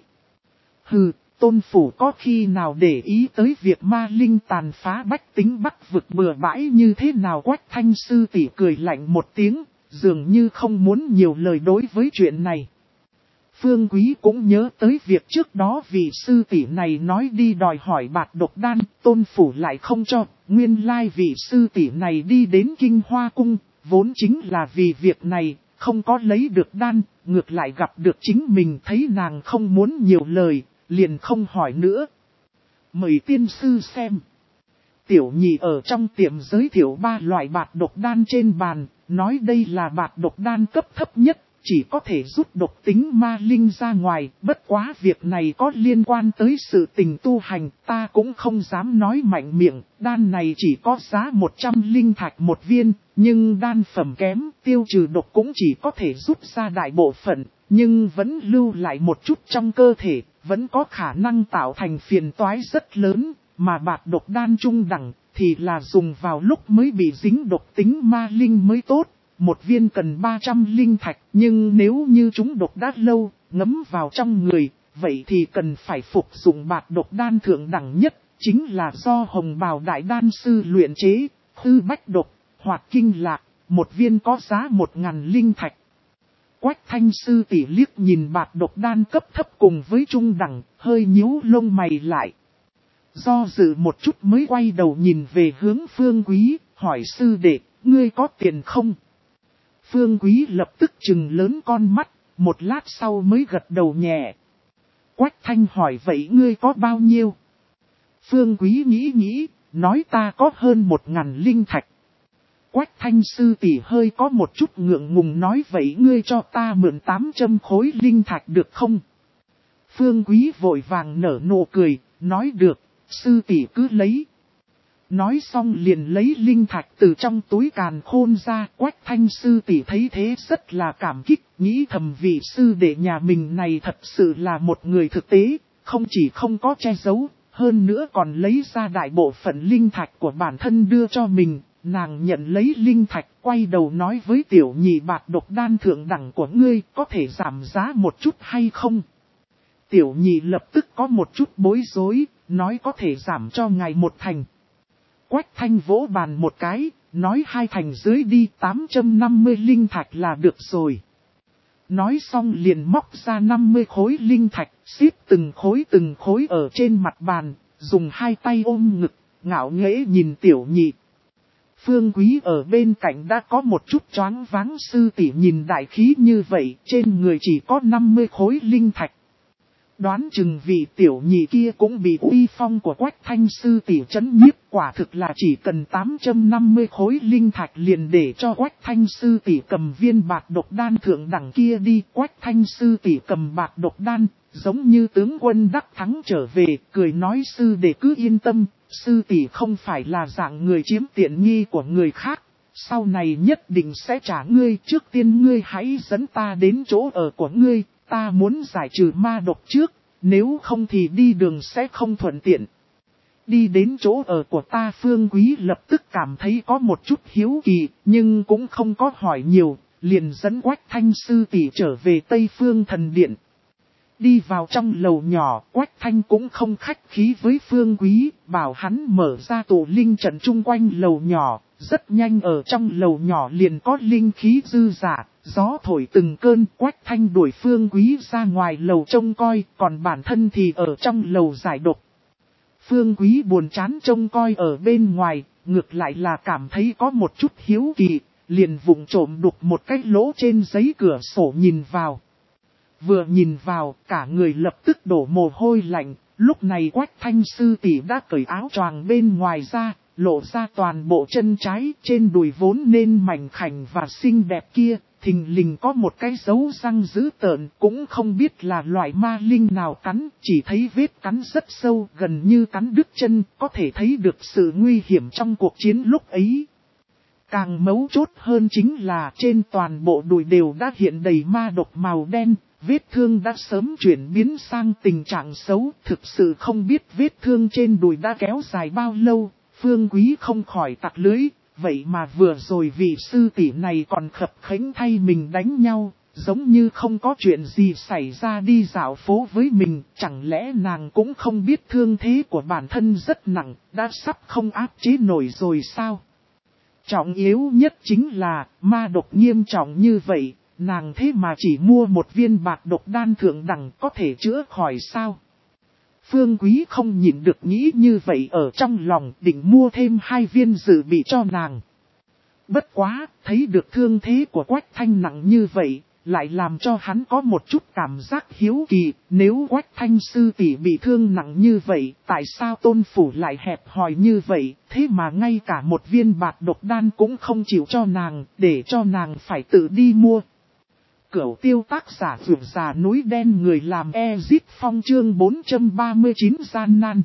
Hừ, Tôn Phủ có khi nào để ý tới việc ma linh tàn phá bách tính bắc vực bừa bãi như thế nào. Quách Thanh sư tỷ cười lạnh một tiếng, dường như không muốn nhiều lời đối với chuyện này. Phương Quý cũng nhớ tới việc trước đó vị sư tỷ này nói đi đòi hỏi bạt độc đan, Tôn Phủ lại không cho, nguyên lai vị sư tỷ này đi đến Kinh Hoa Cung. Vốn chính là vì việc này, không có lấy được đan, ngược lại gặp được chính mình thấy nàng không muốn nhiều lời, liền không hỏi nữa. Mời tiên sư xem. Tiểu nhị ở trong tiệm giới thiệu ba loại bạt độc đan trên bàn, nói đây là bạt độc đan cấp thấp nhất, chỉ có thể rút độc tính ma linh ra ngoài, bất quá việc này có liên quan tới sự tình tu hành, ta cũng không dám nói mạnh miệng, đan này chỉ có giá một trăm linh thạch một viên, nhưng đan phẩm kém, tiêu trừ độc cũng chỉ có thể rút ra đại bộ phận, nhưng vẫn lưu lại một chút trong cơ thể, vẫn có khả năng tạo thành phiền toái rất lớn, mà bạt độc đan trung đẳng thì là dùng vào lúc mới bị dính độc tính ma linh mới tốt. một viên cần ba trăm linh thạch, nhưng nếu như chúng độc đã lâu, ngấm vào trong người, vậy thì cần phải phục dụng bạt độc đan thượng đẳng nhất, chính là do Hồng Bào Đại Đan Sư luyện chế, Hư Bách Độc, hoặc Kinh Lạc, một viên có giá một ngàn linh thạch. Quách Thanh sư tỷ liếc nhìn bạt độc đan cấp thấp cùng với trung đẳng, hơi nhíu lông mày lại. Do dự một chút mới quay đầu nhìn về hướng Phương Quý, hỏi sư đệ, ngươi có tiền không? Phương Quý lập tức trừng lớn con mắt, một lát sau mới gật đầu nhẹ. Quách Thanh hỏi vậy ngươi có bao nhiêu? Phương Quý nghĩ nghĩ, nói ta có hơn một ngàn linh thạch. Quách Thanh sư tỷ hơi có một chút ngượng ngùng nói vậy ngươi cho ta mượn tám trăm khối linh thạch được không? Phương Quý vội vàng nở nụ cười, nói được, sư tỷ cứ lấy. Nói xong liền lấy linh thạch từ trong túi càn khôn ra. Quách Thanh sư tỷ thấy thế rất là cảm kích, nghĩ thầm vị sư đệ nhà mình này thật sự là một người thực tế, không chỉ không có che giấu, hơn nữa còn lấy ra đại bộ phận linh thạch của bản thân đưa cho mình. Nàng nhận lấy linh thạch, quay đầu nói với tiểu nhị bạt độc đan thượng đẳng của ngươi, có thể giảm giá một chút hay không? Tiểu nhị lập tức có một chút bối rối, nói có thể giảm cho ngài một thành. Quách Thanh vỗ bàn một cái, nói hai thành dưới đi, tám trăm năm mươi linh thạch là được rồi. Nói xong liền móc ra năm mươi khối linh thạch, xếp từng khối từng khối ở trên mặt bàn, dùng hai tay ôm ngực, ngạo nghễ nhìn tiểu nhị. Phương Quý ở bên cạnh đã có một chút choáng váng, sư tỷ nhìn đại khí như vậy, trên người chỉ có năm mươi khối linh thạch. Đoán chừng vị tiểu nhị kia cũng bị uy phong của Quách Thanh sư tỷ chấn nhiếp, quả thực là chỉ cần tám trăm năm mươi khối linh thạch liền để cho Quách Thanh sư tỷ cầm viên bạt độc đan thượng đẳng kia đi. Quách Thanh sư tỷ cầm bạt độc đan, giống như tướng quân đắc thắng trở về, cười nói sư đệ cứ yên tâm, sư tỷ không phải là dạng người chiếm tiện nghi của người khác, sau này nhất định sẽ trả ngươi. Trước tiên ngươi hãy dẫn ta đến chỗ ở của ngươi, ta muốn giải trừ ma độc trước, nếu không thì đi đường sẽ không thuận tiện. Đi đến chỗ ở của ta. Phương Quý lập tức cảm thấy có một chút hiếu kỳ, nhưng cũng không có hỏi nhiều, liền dẫn Quách Thanh sư tỷ trở về Tây Phương Thần Điện. Đi vào trong lầu nhỏ, Quách Thanh cũng không khách khí với Phương Quý, bảo hắn mở ra tụ linh trận chung quanh lầu nhỏ. Rất nhanh ở trong lầu nhỏ liền có linh khí dư dả, gió thổi từng cơn. Quách Thanh đuổi Phương Quý ra ngoài lầu trông coi, còn bản thân thì ở trong lầu giải độc. Phương Quý buồn chán trông coi ở bên ngoài, ngược lại là cảm thấy có một chút hiếu kỳ, liền vụng trộm đục một cái lỗ trên giấy cửa sổ nhìn vào. Vừa nhìn vào, cả người lập tức đổ mồ hôi lạnh. Lúc này Quách Thanh sư tỷ đã cởi áo choàng bên ngoài ra, lộ ra toàn bộ chân trái, trên đùi vốn nên mảnh khảnh và xinh đẹp kia, thình lình có một cái dấu răng dữ tợn, cũng không biết là loại ma linh nào cắn, chỉ thấy vết cắn rất sâu, gần như cắn đứt chân, có thể thấy được sự nguy hiểm trong cuộc chiến lúc ấy. Càng mấu chốt hơn chính là trên toàn bộ đùi đều đã hiện đầy ma độc màu đen. Vết thương đã sớm chuyển biến sang tình trạng xấu, thực sự không biết vết thương trên đùi đã kéo dài bao lâu. Phương Quý không khỏi tặc lưới, vậy mà vừa rồi vị sư tỷ này còn khập khẽnh thay mình đánh nhau, giống như không có chuyện gì xảy ra đi dạo phố với mình, chẳng lẽ nàng cũng không biết thương thế của bản thân rất nặng, đã sắp không áp chế nổi rồi sao? Trọng yếu nhất chính là, ma độc nghiêm trọng như vậy. Nàng thế mà chỉ mua một viên bạt độc đan thượng đẳng có thể chữa khỏi sao? Phương Quý không nhịn được nghĩ như vậy ở trong lòng, định mua thêm hai viên dự bị cho nàng. Bất quá, thấy được thương thế của Quách Thanh nặng như vậy, lại làm cho hắn có một chút cảm giác hiếu kỳ. Nếu Quách Thanh sư tỷ bị thương nặng như vậy, tại sao Tôn Phủ lại hẹp hòi như vậy, thế mà ngay cả một viên bạt độc đan cũng không chịu cho nàng, để cho nàng phải tự đi mua. Cửu tiêu tác giả vượt già núi đen, người làm Ezit Phong chương bốn trăm ba mươi chín gian nan.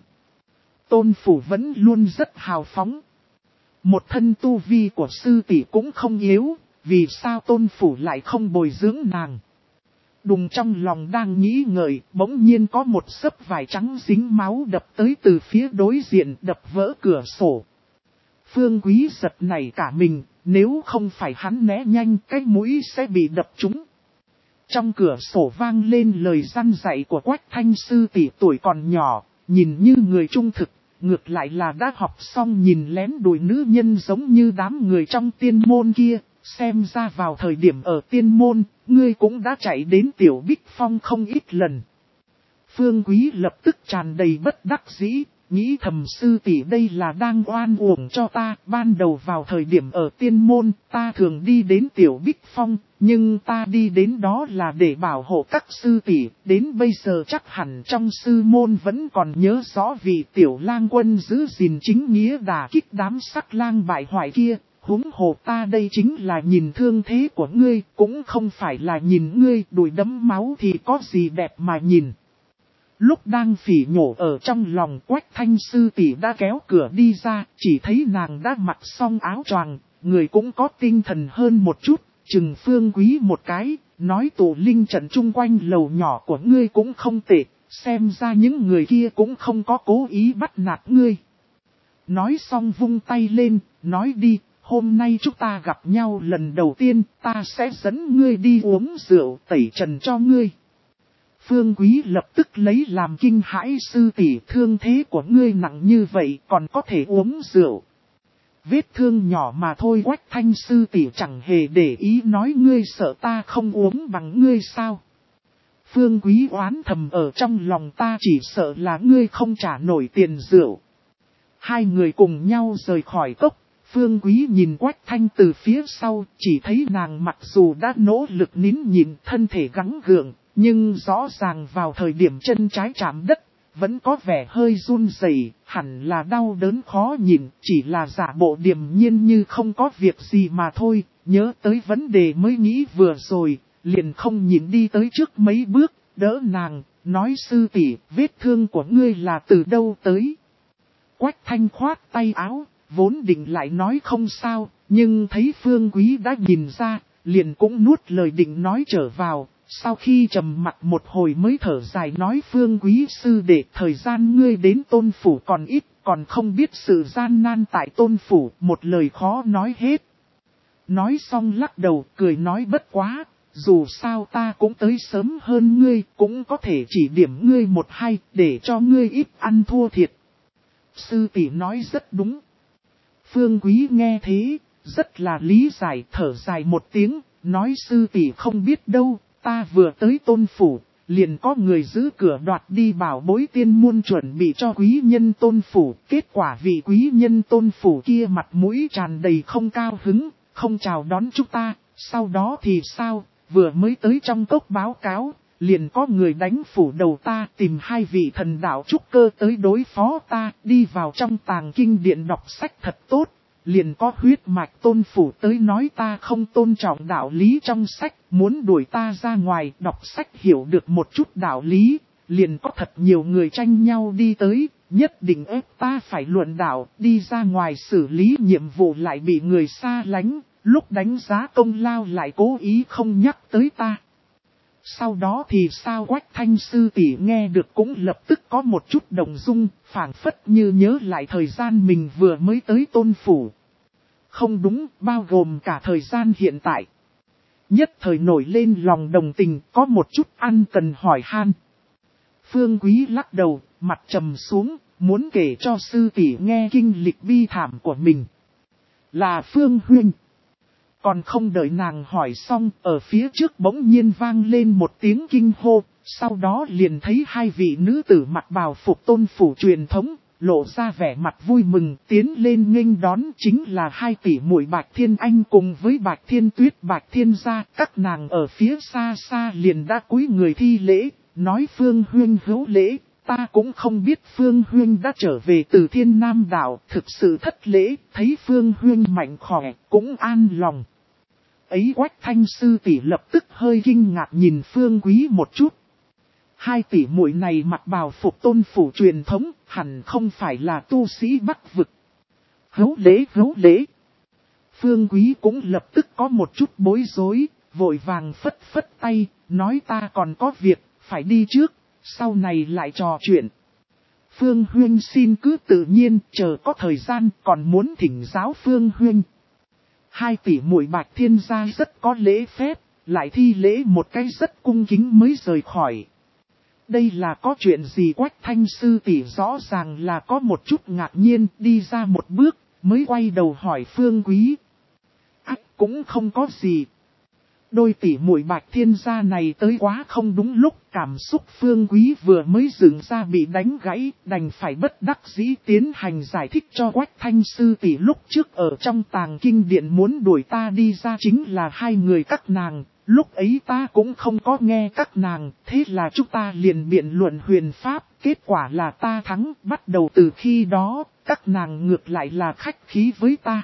Tôn Phủ vẫn luôn rất hào phóng. Một thân tu vi của sư tỷ cũng không yếu, vì sao Tôn Phủ lại không bồi dưỡng nàng? Đùng trong lòng đang nghĩ ngợi, bỗng nhiên có một xấp vải trắng dính máu đập tới từ phía đối diện, đập vỡ cửa sổ. Phương Quý giật nảy cả mình, nếu không phải hắn né nhanh cái mũi sẽ bị đập trúng. Trong cửa sổ vang lên lời răn dạy của Quách Thanh sư tỷ tuổi còn nhỏ, nhìn như người trung thực, ngược lại là đã học xong nhìn lén đùi nữ nhân giống như đám người trong tiên môn kia, xem ra vào thời điểm ở tiên môn, ngươi cũng đã chạy đến Tiểu Bích Phong không ít lần. Phương Quý lập tức tràn đầy bất đắc dĩ, nghĩ thầm sư tỷ đây là đang oan uổng cho ta, ban đầu vào thời điểm ở tiên môn, ta thường đi đến Tiểu Bích Phong, nhưng ta đi đến đó là để bảo hộ các sư tỷ, đến bây giờ chắc hẳn trong sư môn vẫn còn nhớ rõ vì Tiểu Lang Quân giữ gìn chính nghĩa đả kích đám sắc lang bại hoại kia, huống hồ ta đây chính là nhìn thương thế của ngươi, cũng không phải là nhìn ngươi đùi đẫm máu thì có gì đẹp mà nhìn. Lúc đang phỉ nhổ ở trong lòng Quách Thanh sư tỷ đã kéo cửa đi ra, chỉ thấy nàng đã mặc xong áo choàng, người cũng có tinh thần hơn một chút, chừng Phương Quý một cái, nói tụ linh trận chung quanh lầu nhỏ của ngươi cũng không tệ, xem ra những người kia cũng không có cố ý bắt nạt ngươi. Nói xong vung tay lên, nói đi, hôm nay chúng ta gặp nhau lần đầu tiên, ta sẽ dẫn ngươi đi uống rượu tẩy trần cho ngươi. Phương Quý lập tức lấy làm kinh hãi sư tỷ thương thế của ngươi nặng như vậy còn có thể uống rượu. Vết thương nhỏ mà thôi Quách Thanh sư tỷ chẳng hề để ý nói ngươi sợ ta không uống bằng ngươi sao. Phương Quý oán thầm ở trong lòng ta chỉ sợ là ngươi không trả nổi tiền rượu. Hai người cùng nhau rời khỏi cốc. Phương Quý nhìn Quách Thanh từ phía sau chỉ thấy nàng mặc dù đã nỗ lực nín nhịn thân thể gắng gượng. Nhưng rõ ràng vào thời điểm chân trái chạm đất, vẫn có vẻ hơi run rẩy, hẳn là đau đớn khó nhìn, chỉ là giả bộ điềm nhiên như không có việc gì mà thôi, nhớ tới vấn đề mới nghĩ vừa rồi, liền không nhìn đi tới trước mấy bước, đỡ nàng, nói sư tỷ, vết thương của ngươi là từ đâu tới. Quách Thanh khoát tay áo, vốn định lại nói không sao, nhưng thấy Phương Quý đã nhìn ra, liền cũng nuốt lời định nói trở vào. Sau khi trầm mặt một hồi mới thở dài nói Phương Quý sư đệ thời gian ngươi đến Tôn Phủ còn ít, còn không biết sự gian nan tại Tôn Phủ, một lời khó nói hết. Nói xong lắc đầu cười nói bất quá, dù sao ta cũng tới sớm hơn ngươi, cũng có thể chỉ điểm ngươi một hai để cho ngươi ít ăn thua thiệt. Sư tỷ nói rất đúng. Phương Quý nghe thế, rất là lý giải thở dài một tiếng, nói sư tỷ không biết đâu. Ta vừa tới Tôn Phủ, liền có người giữ cửa đoạt đi bảo bối tiên môn chuẩn bị cho quý nhân Tôn Phủ. Kết quả vị quý nhân Tôn Phủ kia mặt mũi tràn đầy không cao hứng, không chào đón chúng ta. Sau đó thì sao, vừa mới tới trong cốc báo cáo, liền có người đánh phủ đầu ta tìm hai vị thần đạo trúc cơ tới đối phó ta. Đi vào trong tàng kinh điện đọc sách thật tốt. Liền có huyết mạch Tôn Phủ tới nói ta không tôn trọng đạo lý trong sách, muốn đuổi ta ra ngoài đọc sách hiểu được một chút đạo lý, liền có thật nhiều người tranh nhau đi tới, nhất định ép ta phải luận đạo, đi ra ngoài xử lý nhiệm vụ lại bị người xa lánh, lúc đánh giá công lao lại cố ý không nhắc tới ta. Sau đó thì sao Quách Thanh sư tỷ nghe được cũng lập tức có một chút động dung, phảng phất như nhớ lại thời gian mình vừa mới tới Tôn Phủ. Không đúng, bao gồm cả thời gian hiện tại. Nhất thời nổi lên lòng đồng tình, có một chút ăn cần hỏi han. Phương Quý lắc đầu, mặt trầm xuống, muốn kể cho sư tỷ nghe kinh lịch bi thảm của mình. Là Phương huynh. Còn không đợi nàng hỏi xong, ở phía trước bỗng nhiên vang lên một tiếng kinh hô, sau đó liền thấy hai vị nữ tử mặc bào phục Tôn Phủ truyền thống, lộ ra vẻ mặt vui mừng, tiến lên nghênh đón chính là hai tỷ muội Bạch Thiên Anh cùng với Bạch Thiên Tuyết Bạch Thiên gia, các nàng ở phía xa xa liền đã cúi người thi lễ, nói Phương huynh hữu lễ, ta cũng không biết Phương huynh đã trở về từ Thiên Nam đảo, thực sự thất lễ, thấy Phương huynh mạnh khỏe, cũng an lòng. Ấy Quách Thanh sư tỷ lập tức hơi kinh ngạc nhìn Phương Quý một chút. Hai tỷ muội này mặc bào phục Tôn Phủ truyền thống, hẳn không phải là tu sĩ Bắc vực. Hấu lễ hấu lễ. Phương Quý cũng lập tức có một chút bối rối, vội vàng phất phất tay, nói ta còn có việc, phải đi trước, sau này lại trò chuyện. Phương Huynh xin cứ tự nhiên, chờ có thời gian còn muốn thỉnh giáo Phương Huynh. Hai tỷ muội Bạch Thiên gia rất có lễ phép, lại thi lễ một cái rất cung kính mới rời khỏi. Đây là có chuyện gì? Quách Thanh sư tỷ rõ ràng là có một chút ngạc nhiên, đi ra một bước, mới quay đầu hỏi Phương Quý. Ác cũng không có gì. Đôi tỷ muội Bạch Thiên gia này tới quá không đúng lúc, cảm xúc Phương Quý vừa mới dựng ra bị đánh gãy, đành phải bất đắc dĩ tiến hành giải thích cho Quách Thanh sư tỷ. Lúc trước ở trong tàng kinh điện muốn đuổi ta đi ra chính là hai người các nàng, lúc ấy ta cũng không có nghe các nàng, thế là chúng ta liền biện luận huyền pháp, kết quả là ta thắng. Bắt đầu từ khi đó, các nàng ngược lại là khách khí với ta.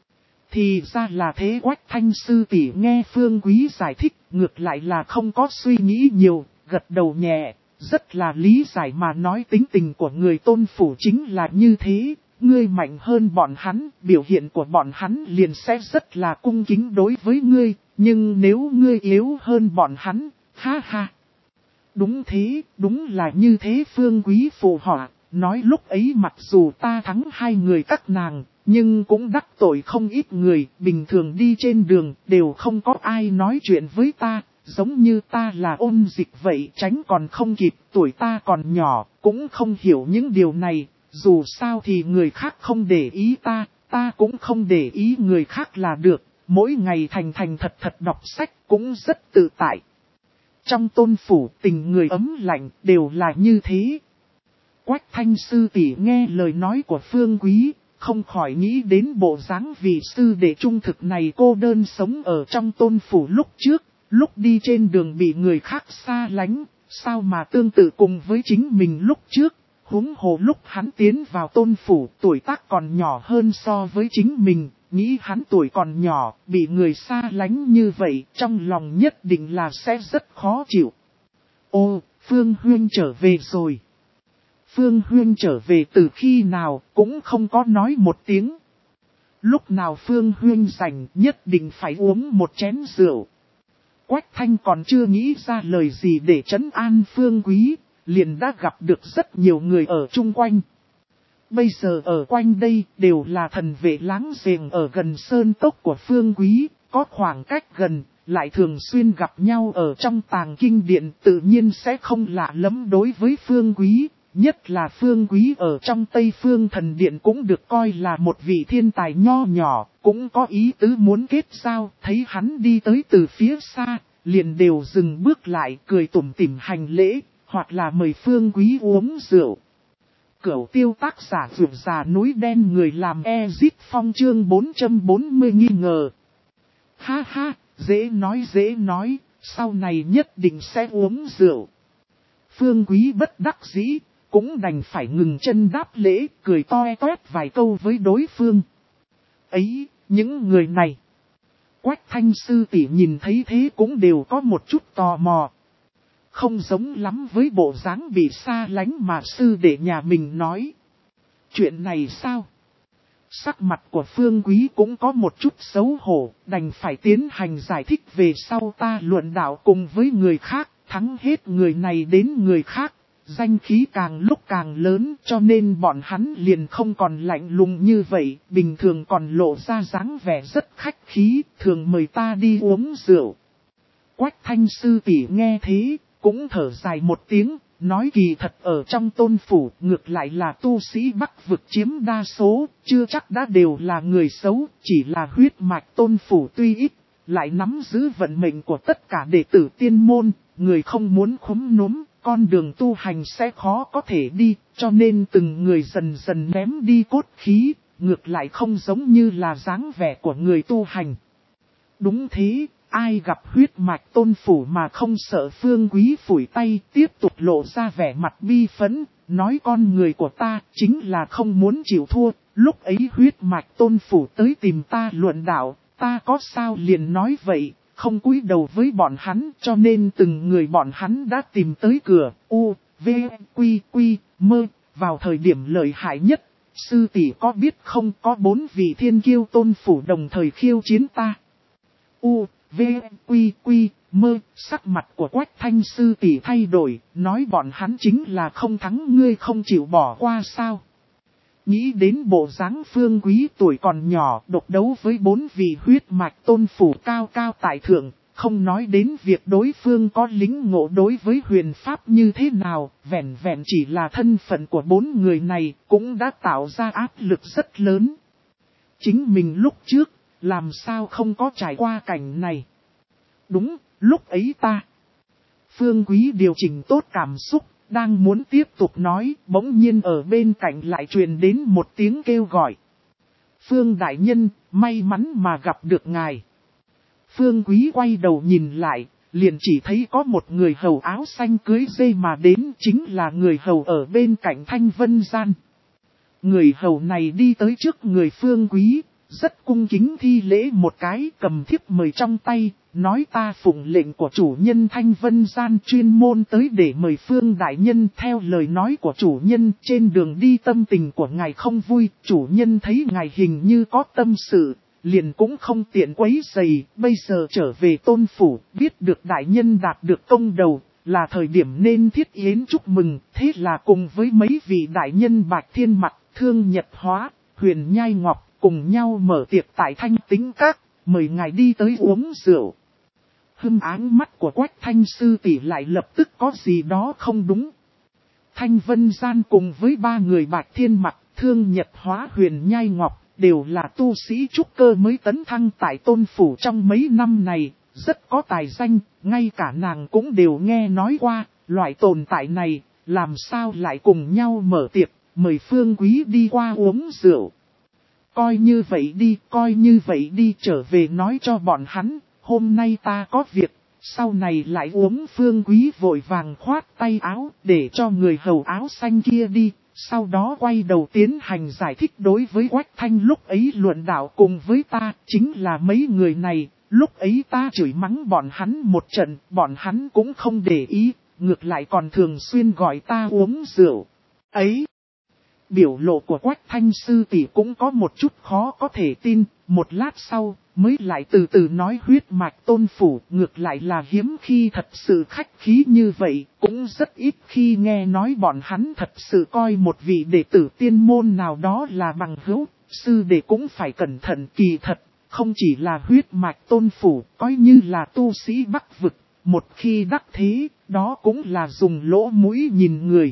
Thì ra là thế. Quách Thanh sư tỷ nghe Phương Quý giải thích, ngược lại là không có suy nghĩ nhiều, gật đầu nhẹ, rất là lý giải mà nói tính tình của người Tôn phủ chính là như thế, ngươi mạnh hơn bọn hắn, biểu hiện của bọn hắn liền sẽ rất là cung kính đối với ngươi, nhưng nếu ngươi yếu hơn bọn hắn, ha ha. Đúng thế, đúng là như thế. Phương Quý phụ họa, nói lúc ấy mặc dù ta thắng hai người các nàng, nhưng cũng đắc tội không ít người, bình thường đi trên đường, đều không có ai nói chuyện với ta, giống như ta là ôn dịch vậy, tránh còn không kịp, tuổi ta còn nhỏ, cũng không hiểu những điều này, dù sao thì người khác không để ý ta, ta cũng không để ý người khác là được, mỗi ngày thành thành thật thật đọc sách, cũng rất tự tại. Trong Tôn phủ tình người ấm lạnh, đều là như thế. Quách Thanh sư tỷ nghe lời nói của Phương Quý, không khỏi nghĩ đến bộ dáng vị sư đệ trung thực này cô đơn sống ở trong Tôn phủ lúc trước, lúc đi trên đường bị người khác xa lánh, sao mà tương tự cùng với chính mình lúc trước, huống hồ lúc hắn tiến vào Tôn phủ tuổi tác còn nhỏ hơn so với chính mình, nghĩ hắn tuổi còn nhỏ, bị người xa lánh như vậy, trong lòng nhất định là sẽ rất khó chịu. Ô, Phương Huynh trở về rồi. Phương Huynh trở về từ khi nào cũng không có nói một tiếng. Lúc nào Phương Huynh rảnh nhất định phải uống một chén rượu. Quách Thanh còn chưa nghĩ ra lời gì để trấn an Phương Quý, liền đã gặp được rất nhiều người ở chung quanh. Bây giờ ở quanh đây đều là thần vệ láng giềng ở gần sơn tốc của Phương Quý, có khoảng cách gần, lại thường xuyên gặp nhau ở trong tàng kinh điện, tự nhiên sẽ không lạ lẫm đối với Phương Quý. Nhất là Phương Quý ở trong Tây Phương Thần Điện cũng được coi là một vị thiên tài nho nhỏ, cũng có ý tứ muốn kết giao, thấy hắn đi tới từ phía xa, liền đều dừng bước lại cười tủm tỉm hành lễ, hoặc là mời Phương Quý uống rượu. Cửu tiêu tác giả vượt già núi đen người làm Ezit Phong chương bốn trăm bốn mươi nghi ngờ. Ha ha, dễ nói dễ nói, sau này nhất định sẽ uống rượu. Phương Quý bất đắc dĩ, cũng đành phải ngừng chân đáp lễ, cười toe toét vài câu với đối phương. Ấy, những người này. Quách Thanh sư tỷ nhìn thấy thế cũng đều có một chút tò mò. Không giống lắm với bộ dáng bị xa lánh mà sư đệ nhà mình nói. Chuyện này sao? Sắc mặt của Phương Quý cũng có một chút xấu hổ, đành phải tiến hành giải thích về sau ta luận đạo cùng với người khác, thắng hết người này đến người khác. Danh khí càng lúc càng lớn cho nên bọn hắn liền không còn lạnh lùng như vậy, bình thường còn lộ ra dáng vẻ rất khách khí, thường mời ta đi uống rượu. Quách Thanh sư tỷ nghe thế, cũng thở dài một tiếng, nói kỳ thật ở trong Tôn phủ ngược lại là tu sĩ Bắc vực chiếm đa số, chưa chắc đã đều là người xấu, chỉ là huyết mạch Tôn phủ tuy ít, lại nắm giữ vận mệnh của tất cả đệ tử tiên môn, người không muốn khúm núm. Con đường tu hành sẽ khó có thể đi, cho nên từng người dần dần ném đi cốt khí, ngược lại không giống như là dáng vẻ của người tu hành. Đúng thế, ai gặp huyết mạch Tôn phủ mà không sợ. Phương Quý phủi tay tiếp tục lộ ra vẻ mặt bi phẫn, nói con người của ta chính là không muốn chịu thua, lúc ấy huyết mạch Tôn phủ tới tìm ta luận đạo, ta có sao liền nói vậy. Không cúi đầu với bọn hắn cho nên từng người bọn hắn đã tìm tới cửa, u, v, quy, quy, mơ, vào thời điểm lợi hại nhất. Sư tỷ có biết không có bốn vị thiên kiêu Tôn phủ đồng thời khiêu chiến ta. U, v, quy, quy, mơ, sắc mặt của Quách Thanh sư tỷ thay đổi, nói bọn hắn chính là không thắng ngươi không chịu bỏ qua sao. Nghĩ đến bộ dáng Phương Quý tuổi còn nhỏ độc đấu với bốn vị huyết mạch tôn phủ cao cao tại thượng, không nói đến việc đối phương có lính ngộ đối với huyền pháp như thế nào, vẹn vẹn chỉ là thân phận của bốn người này cũng đã tạo ra áp lực rất lớn. Chính mình lúc trước, làm sao không có trải qua cảnh này. Đúng, lúc ấy ta. Phương Quý điều chỉnh tốt cảm xúc, đang muốn tiếp tục nói, bỗng nhiên ở bên cạnh lại truyền đến một tiếng kêu gọi. Phương đại nhân, may mắn mà gặp được ngài. Phương Quý quay đầu nhìn lại, liền chỉ thấy có một người hầu áo xanh cưới dê mà đến, chính là người hầu ở bên cạnh Thanh Vân Gian. Người hầu này đi tới trước người Phương Quý, rất cung kính thi lễ một cái, cầm thiếp mời trong tay, nói ta phụng lệnh của chủ nhân Thanh Vân Gian chuyên môn tới để mời Phương đại nhân. Theo lời nói của chủ nhân, trên đường đi tâm tình của ngài không vui, chủ nhân thấy ngài hình như có tâm sự, liền cũng không tiện quấy rầy, bây giờ trở về tôn phủ, biết được đại nhân đạt được công đầu, là thời điểm nên thiết yến chúc mừng, thế là cùng với mấy vị đại nhân Bạch Thiên Mặc, Thương Nhật Hóa, Huyền Nhai Ngọc, cùng nhau mở tiệc tại Thanh Tính Các, mời ngài đi tới uống rượu. Hưng áng mắt của Quách Thanh sư tỷ lại lập tức có gì đó không đúng. Thanh Vân Gian cùng với ba người Bạch Thiên Mặc, Thương Nhật Hóa, Huyền Nhai Ngọc, đều là tu sĩ trúc cơ mới tấn thăng tại tôn phủ trong mấy năm này, rất có tài danh, ngay cả nàng cũng đều nghe nói qua, loại tồn tại này, làm sao lại cùng nhau mở tiệc, mời Phương Quý đi qua uống rượu. Coi như vậy đi, coi như vậy đi, trở về nói cho bọn hắn, hôm nay ta có việc, sau này lại uống. Phương Quý vội vàng khoát tay áo, để cho người hầu áo xanh kia đi, sau đó quay đầu tiến hành giải thích đối với Quách Thanh lúc ấy luận đạo cùng với ta, chính là mấy người này, lúc ấy ta chửi mắng bọn hắn một trận, bọn hắn cũng không để ý, ngược lại còn thường xuyên gọi ta uống rượu. Ấy! Biểu lộ của Quách Thanh sư tỷ cũng có một chút khó có thể tin, một lát sau, mới lại từ từ nói huyết mạch tôn phủ, ngược lại là hiếm khi thật sự khách khí như vậy, cũng rất ít khi nghe nói bọn hắn thật sự coi một vị đệ tử tiên môn nào đó là bằng hữu, sư đệ cũng phải cẩn thận. Kỳ thật, không chỉ là huyết mạch tôn phủ, coi như là tu sĩ Bắc vực, một khi đắc thế, đó cũng là dùng lỗ mũi nhìn người.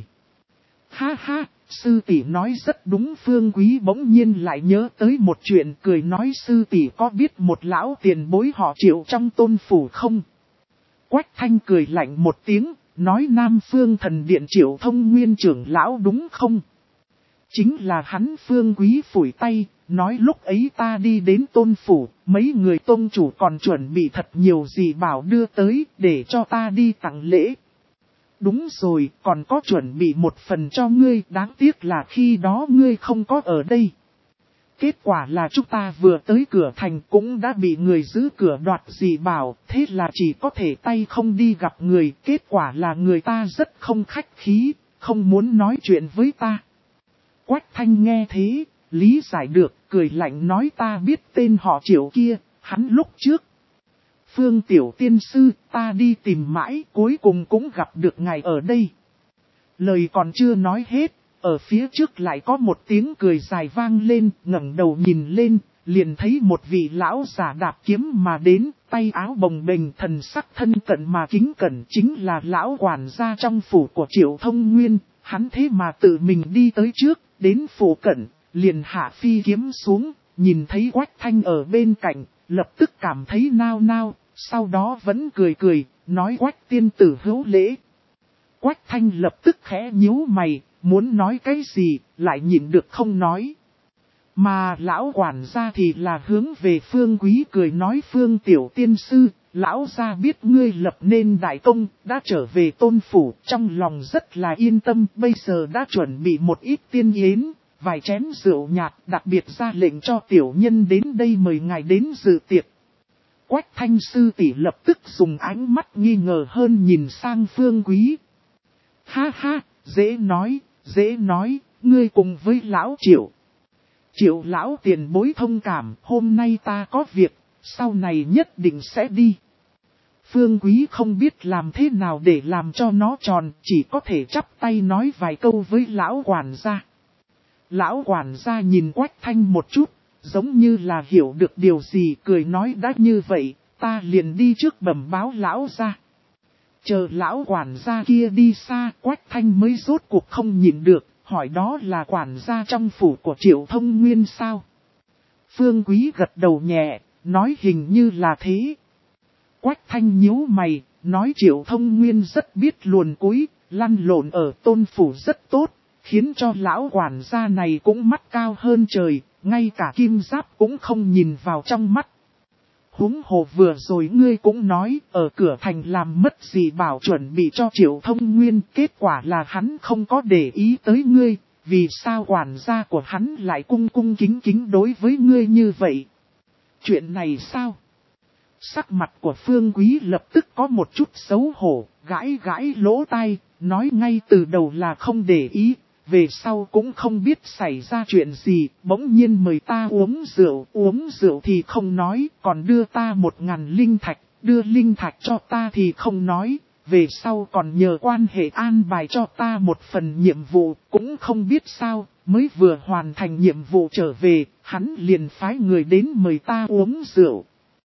Ha ha! Sư tỷ nói rất đúng. Phương Quý bỗng nhiên lại nhớ tới một chuyện, cười nói sư tỷ có biết một lão tiền bối họ Triệu trong tôn phủ không? Quách Thanh cười lạnh một tiếng, nói Nam Phương Thần Điện Triệu Thông Nguyên trưởng lão đúng không? Chính là hắn. Phương Quý phủi tay, nói lúc ấy ta đi đến tôn phủ, mấy người tôn chủ còn chuẩn bị thật nhiều gì bảo đưa tới để cho ta đi tặng lễ. Đúng rồi, còn có chuẩn bị một phần cho ngươi, đáng tiếc là khi đó ngươi không có ở đây. Kết quả là chúng ta vừa tới cửa thành cũng đã bị người giữ cửa đoạt dị bảo, thế là chỉ có thể tay không đi gặp người, kết quả là người ta rất không khách khí, không muốn nói chuyện với ta. Quách Thanh nghe thế, lý giải được, cười lạnh nói ta biết tên họ Triệu kia, hắn lúc trước. Phương tiểu tiên sư, ta đi tìm mãi, cuối cùng cũng gặp được ngài ở đây. Lời còn chưa nói hết, ở phía trước lại có một tiếng cười dài vang lên, ngẩng đầu nhìn lên, liền thấy một vị lão giả đạp kiếm mà đến, tay áo bồng bềnh, thần sắc thân cận mà kính cẩn, chính là lão quản gia trong phủ của Triệu Thông Nguyên. Hắn thế mà tự mình đi tới trước, đến phủ cận, liền hạ phi kiếm xuống, nhìn thấy Quách Thanh ở bên cạnh, lập tức cảm thấy nao nao. Sau đó vẫn cười cười, nói Quách tiên tử hữu lễ. Quách Thanh lập tức khẽ nhíu mày, muốn nói cái gì, lại nhịn được không nói. Mà lão quản gia thì là hướng về Phương Quý cười nói Phương tiểu tiên sư, lão gia biết ngươi lập nên đại công, đã trở về tôn phủ, trong lòng rất là yên tâm, bây giờ đã chuẩn bị một ít tiên yến, vài chén rượu nhạt, đặc biệt ra lệnh cho tiểu nhân đến đây mời ngài đến dự tiệc. Quách Thanh sư tỷ lập tức dùng ánh mắt nghi ngờ hơn nhìn sang Phương Quý. Ha ha, dễ nói, dễ nói, ngươi cùng với lão Triệu. Triệu lão tiền bối thông cảm, hôm nay ta có việc, sau này nhất định sẽ đi. Phương Quý không biết làm thế nào để làm cho nó tròn, chỉ có thể chắp tay nói vài câu với lão quản gia. Lão quản gia nhìn Quách Thanh một chút, giống như là hiểu được điều gì, cười nói đã như vậy, ta liền đi trước bẩm báo lão gia. Chờ lão quản gia kia đi xa, Quách Thanh mới rốt cuộc không nhịn được, hỏi đó là quản gia trong phủ của Triệu Thông Nguyên sao? Phương Quý gật đầu nhẹ, nói hình như là thế. Quách Thanh nhíu mày, nói Triệu Thông Nguyên rất biết luồn cúi, lăn lộn ở Tôn phủ rất tốt, khiến cho lão quản gia này cũng mắt cao hơn trời, ngay cả kim giáp cũng không nhìn vào trong mắt. Huống hồ vừa rồi ngươi cũng nói, ở cửa thành làm mất gì bảo chuẩn bị cho Triệu Thông Nguyên, kết quả là hắn không có để ý tới ngươi, vì sao quản gia của hắn lại cung cung kính kính đối với ngươi như vậy? Chuyện này sao? Sắc mặt của Phương Quý lập tức có một chút xấu hổ, gãi gãi lỗ tai, nói ngay từ đầu là không để ý, về sau cũng không biết xảy ra chuyện gì, bỗng nhiên mời ta uống rượu, uống rượu thì không nói, còn đưa ta một ngàn linh thạch, đưa linh thạch cho ta thì không nói, về sau còn nhờ quan hệ an bài cho ta một phần nhiệm vụ, cũng không biết sao, mới vừa hoàn thành nhiệm vụ trở về, hắn liền phái người đến mời ta uống rượu.